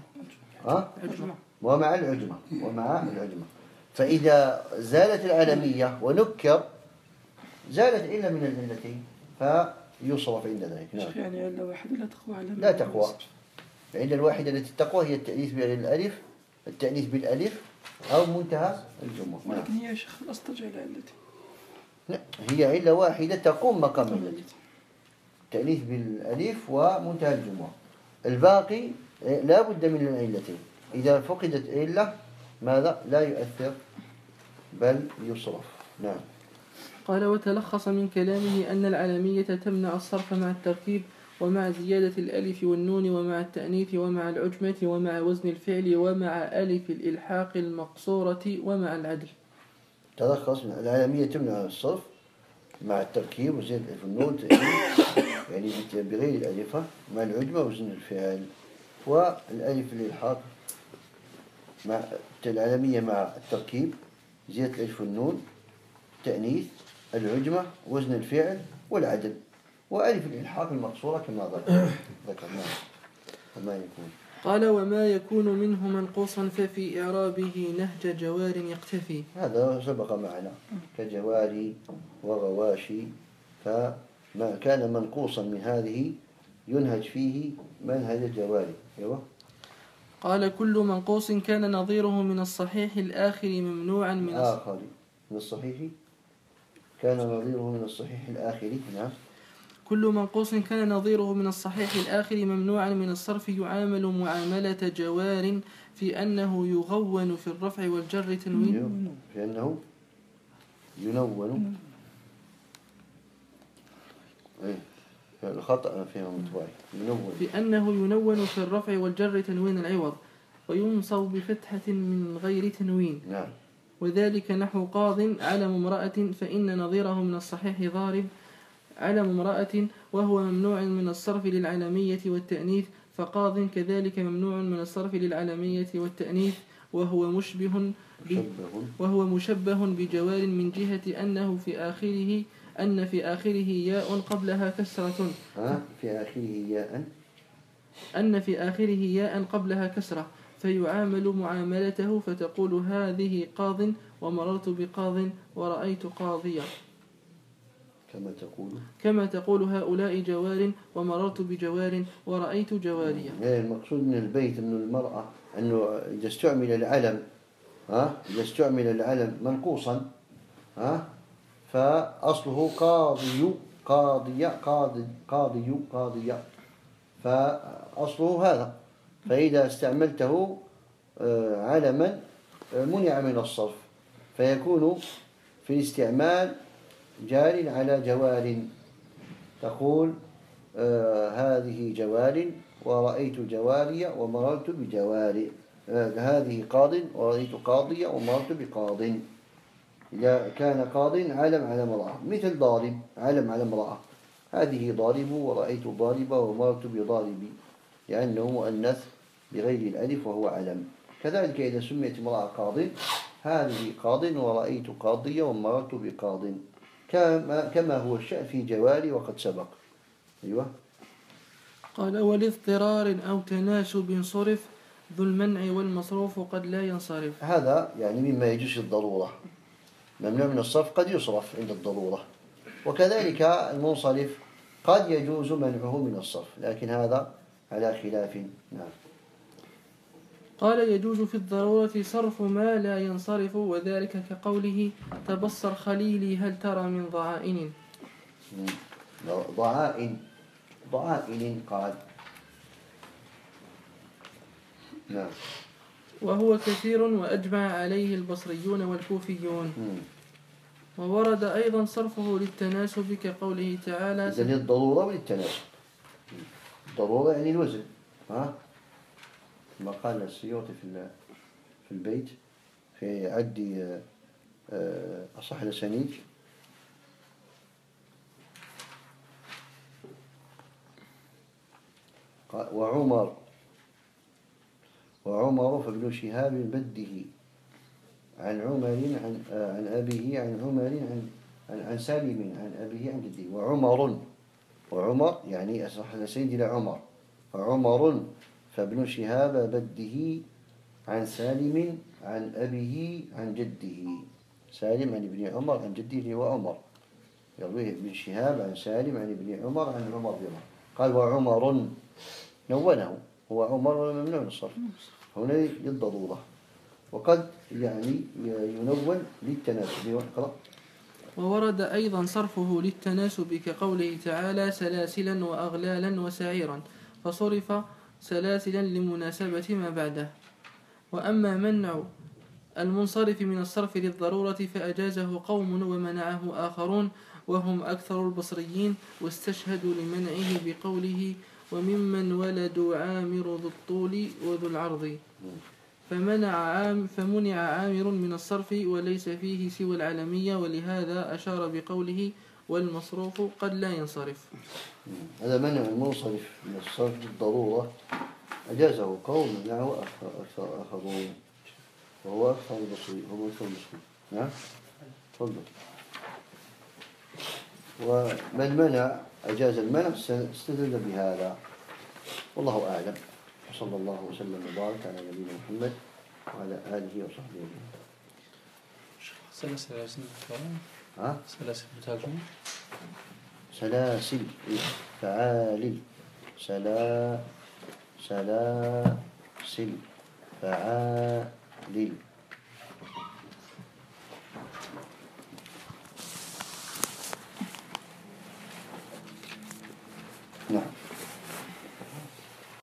S2: العجمة. فإذا زالت العلمية ونكر زالت إلا من العلتين فيصرف عند ذلك.
S4: نعم. يعني علة واحدة لا تقوى على
S2: لا تقوى. العلة الواحدة التي تقوى هي التأنيث بغير الألف، التأنيث بالألف أو منتهى الجموع.
S4: ولكن هي شيخ الأصل ترجع إلى علتين.
S2: هي علة واحدة تقوم مقام العلة، التأنيث بالألف ومنتهى الجموع. الباقي لا بد من العلتين، إذا فقدت علة ماذا؟ لا يؤثر بل يصرف. نعم.
S1: قال وتلخص من كلامه أن العلمية تمنع الصرف مع التركيب ومع زيادة الألف والنون ومع التأنيث ومع العجمة ومع وزن الفعل ومع ألف الإلحاق المقصورة ومع العدل.
S2: تلخص العلمية تمنع الصرف مع التركيب وزيادة الألف والنون يعني بغير الألفة، مع العجمة وزن الفعل، والألف الإلحاق مع العلمية مع التركيب زيادة الألف والنون، تأنيث، العجمة، وزن الفعل، والعدل، وألف الإلحاق المقصورة كما ذكرنا. وما يكون
S1: قال وما يكون منه منقوصا ففي إعرابه نهج جوار يقتفي.
S2: هذا سبق معنا كجواري وغواشي، فما كان منقوصا من هذه ينهج فيه منهج الجواري.
S1: قال كل منقوص كان نظيره من الصحيح الآخر ممنوعا من
S2: الصحيح كان نظيره من الصحيح الآخر. نعم.
S1: كل منقوص كان نظيره من الصحيح الآخر ممنوعا من الصرف يعامل معاملة جوار في أنه يغون في الرفع والجر تنوين،
S2: في أنه ينون الخطأ فيها مطبعي
S1: بأنه ينون في الرفع والجر تنوين العوض وينصب بفتحة من غير تنوين.
S2: نعم.
S1: وذلك نحو قاض علم امرأة فإن نظيره من الصحيح ضارب علم امرأة وهو ممنوع من الصرف للعلمية والتأنيث، فقاض كذلك ممنوع من الصرف للعلمية والتأنيث، وهو مشبه بجوار من جهة أن في آخره ياء قبلها كسرة. أن في آخره ياء قبلها كسرة، فيعامل معاملته، فتقول هذه قاض، ومررت بقاض، ورأيت قاضية، كما تقول هؤلاء جوار، ومررت بجوار، ورأيت جوارية.
S2: المقصود من البيت أن المرأة أنه إذا استعمل العلم إذا استعمل العلم منقوصا فأصله قاضية فأصله هذا. فإذا استعملته علما منع من الصرف، فيكون في الاستعمال جار على جوار. تقول هذه جوار، ورأيت جواري، ومررت بجواري. هذه قاض، ورأيت قاضية، ومررت بقاض. إذا كان قاض علم على امرأة، مثل ضارب علم على امرأة، هذه ضارب، ورأيت ضاربة، ومررت بضاربي، لأنه مؤنث بغير الألف وهو علم. كذلك إذا سميت امرأة قاض، هذه قاض، ورأيت قاضية، ومررت بقاض، كما هو الشأن في جواري وقد سبق. أيوة.
S1: قال ولاضطرار أو تناسب صرف ذو المنع، والمصروف قد لا ينصرف.
S2: هذا يعني مما يجوز الضرورة، ممنوع من الصرف قد يصرف عند الضرورة، وكذلك المنصرف قد يجوز منعه من الصرف، لكن هذا على خلاف. نعم.
S1: قال يجوز في الضرورة صرف ما لا ينصرف، وذلك كقوله تبصر خليلي هل ترى من ضعائن.
S2: ضعائن قال. نعم.
S1: وهو كثير، وأجمع عليه البصريون والكوفيون. وورد أيضا صرفه للتناسب كقوله تعالى
S2: إذن الضرورة وللتناسب. الضرورة يعني الوزن، ما قال السيوطي في البيت في عد أصح الأسانيد. وعمر فابن شهاب بده عن عمر عن أبيه عن عمر عن سالم عن أبيه عن جده. وعمر يعني أصح الأسانيد إلى عمر. وعمر فابن شهاب بده عن سالم عن أبيه عن جده. سالم عن ابن عمر عن جده هو عمر، يرويه ابن شهاب عن سالم عن ابن عمر عن عمر بن. قال وعمر نونه، هو عمر ممنوع من الصرف هنا للضرورة، وقد يعني ينون للتناسب.
S1: وورد أيضا صرفه للتناسب كقوله تعالى سلاسلا وأغلالا وسعيرا، فصرف سلاسلا لمناسبة ما بعده. وأما منع المنصرف من الصرف للضرورة فأجازه قوم ومنعه آخرون، وهم أكثر البصريين، واستشهدوا لمنعه بقوله وممن ولدوا عامر ذو الطول وذو العرض، فمنع عامر من الصرف وليس فيه سوى العلمية، ولهذا أشار بقوله والمصروف قد لا ينصرف.
S2: هذا منع المنصرف من الصرف بالضرورة أجازه قوم منعه آخرون، وهو أكثر البصري، هو أكثر البصري. نعم. تفضل. ومن منع أجاز المنع استدل بهذا، والله أعلم. وصلى الله وسلم وبارك على نبينا محمد وعلى آله وصحبه أجمعين. سلاسل فعالل سلاسل فعالل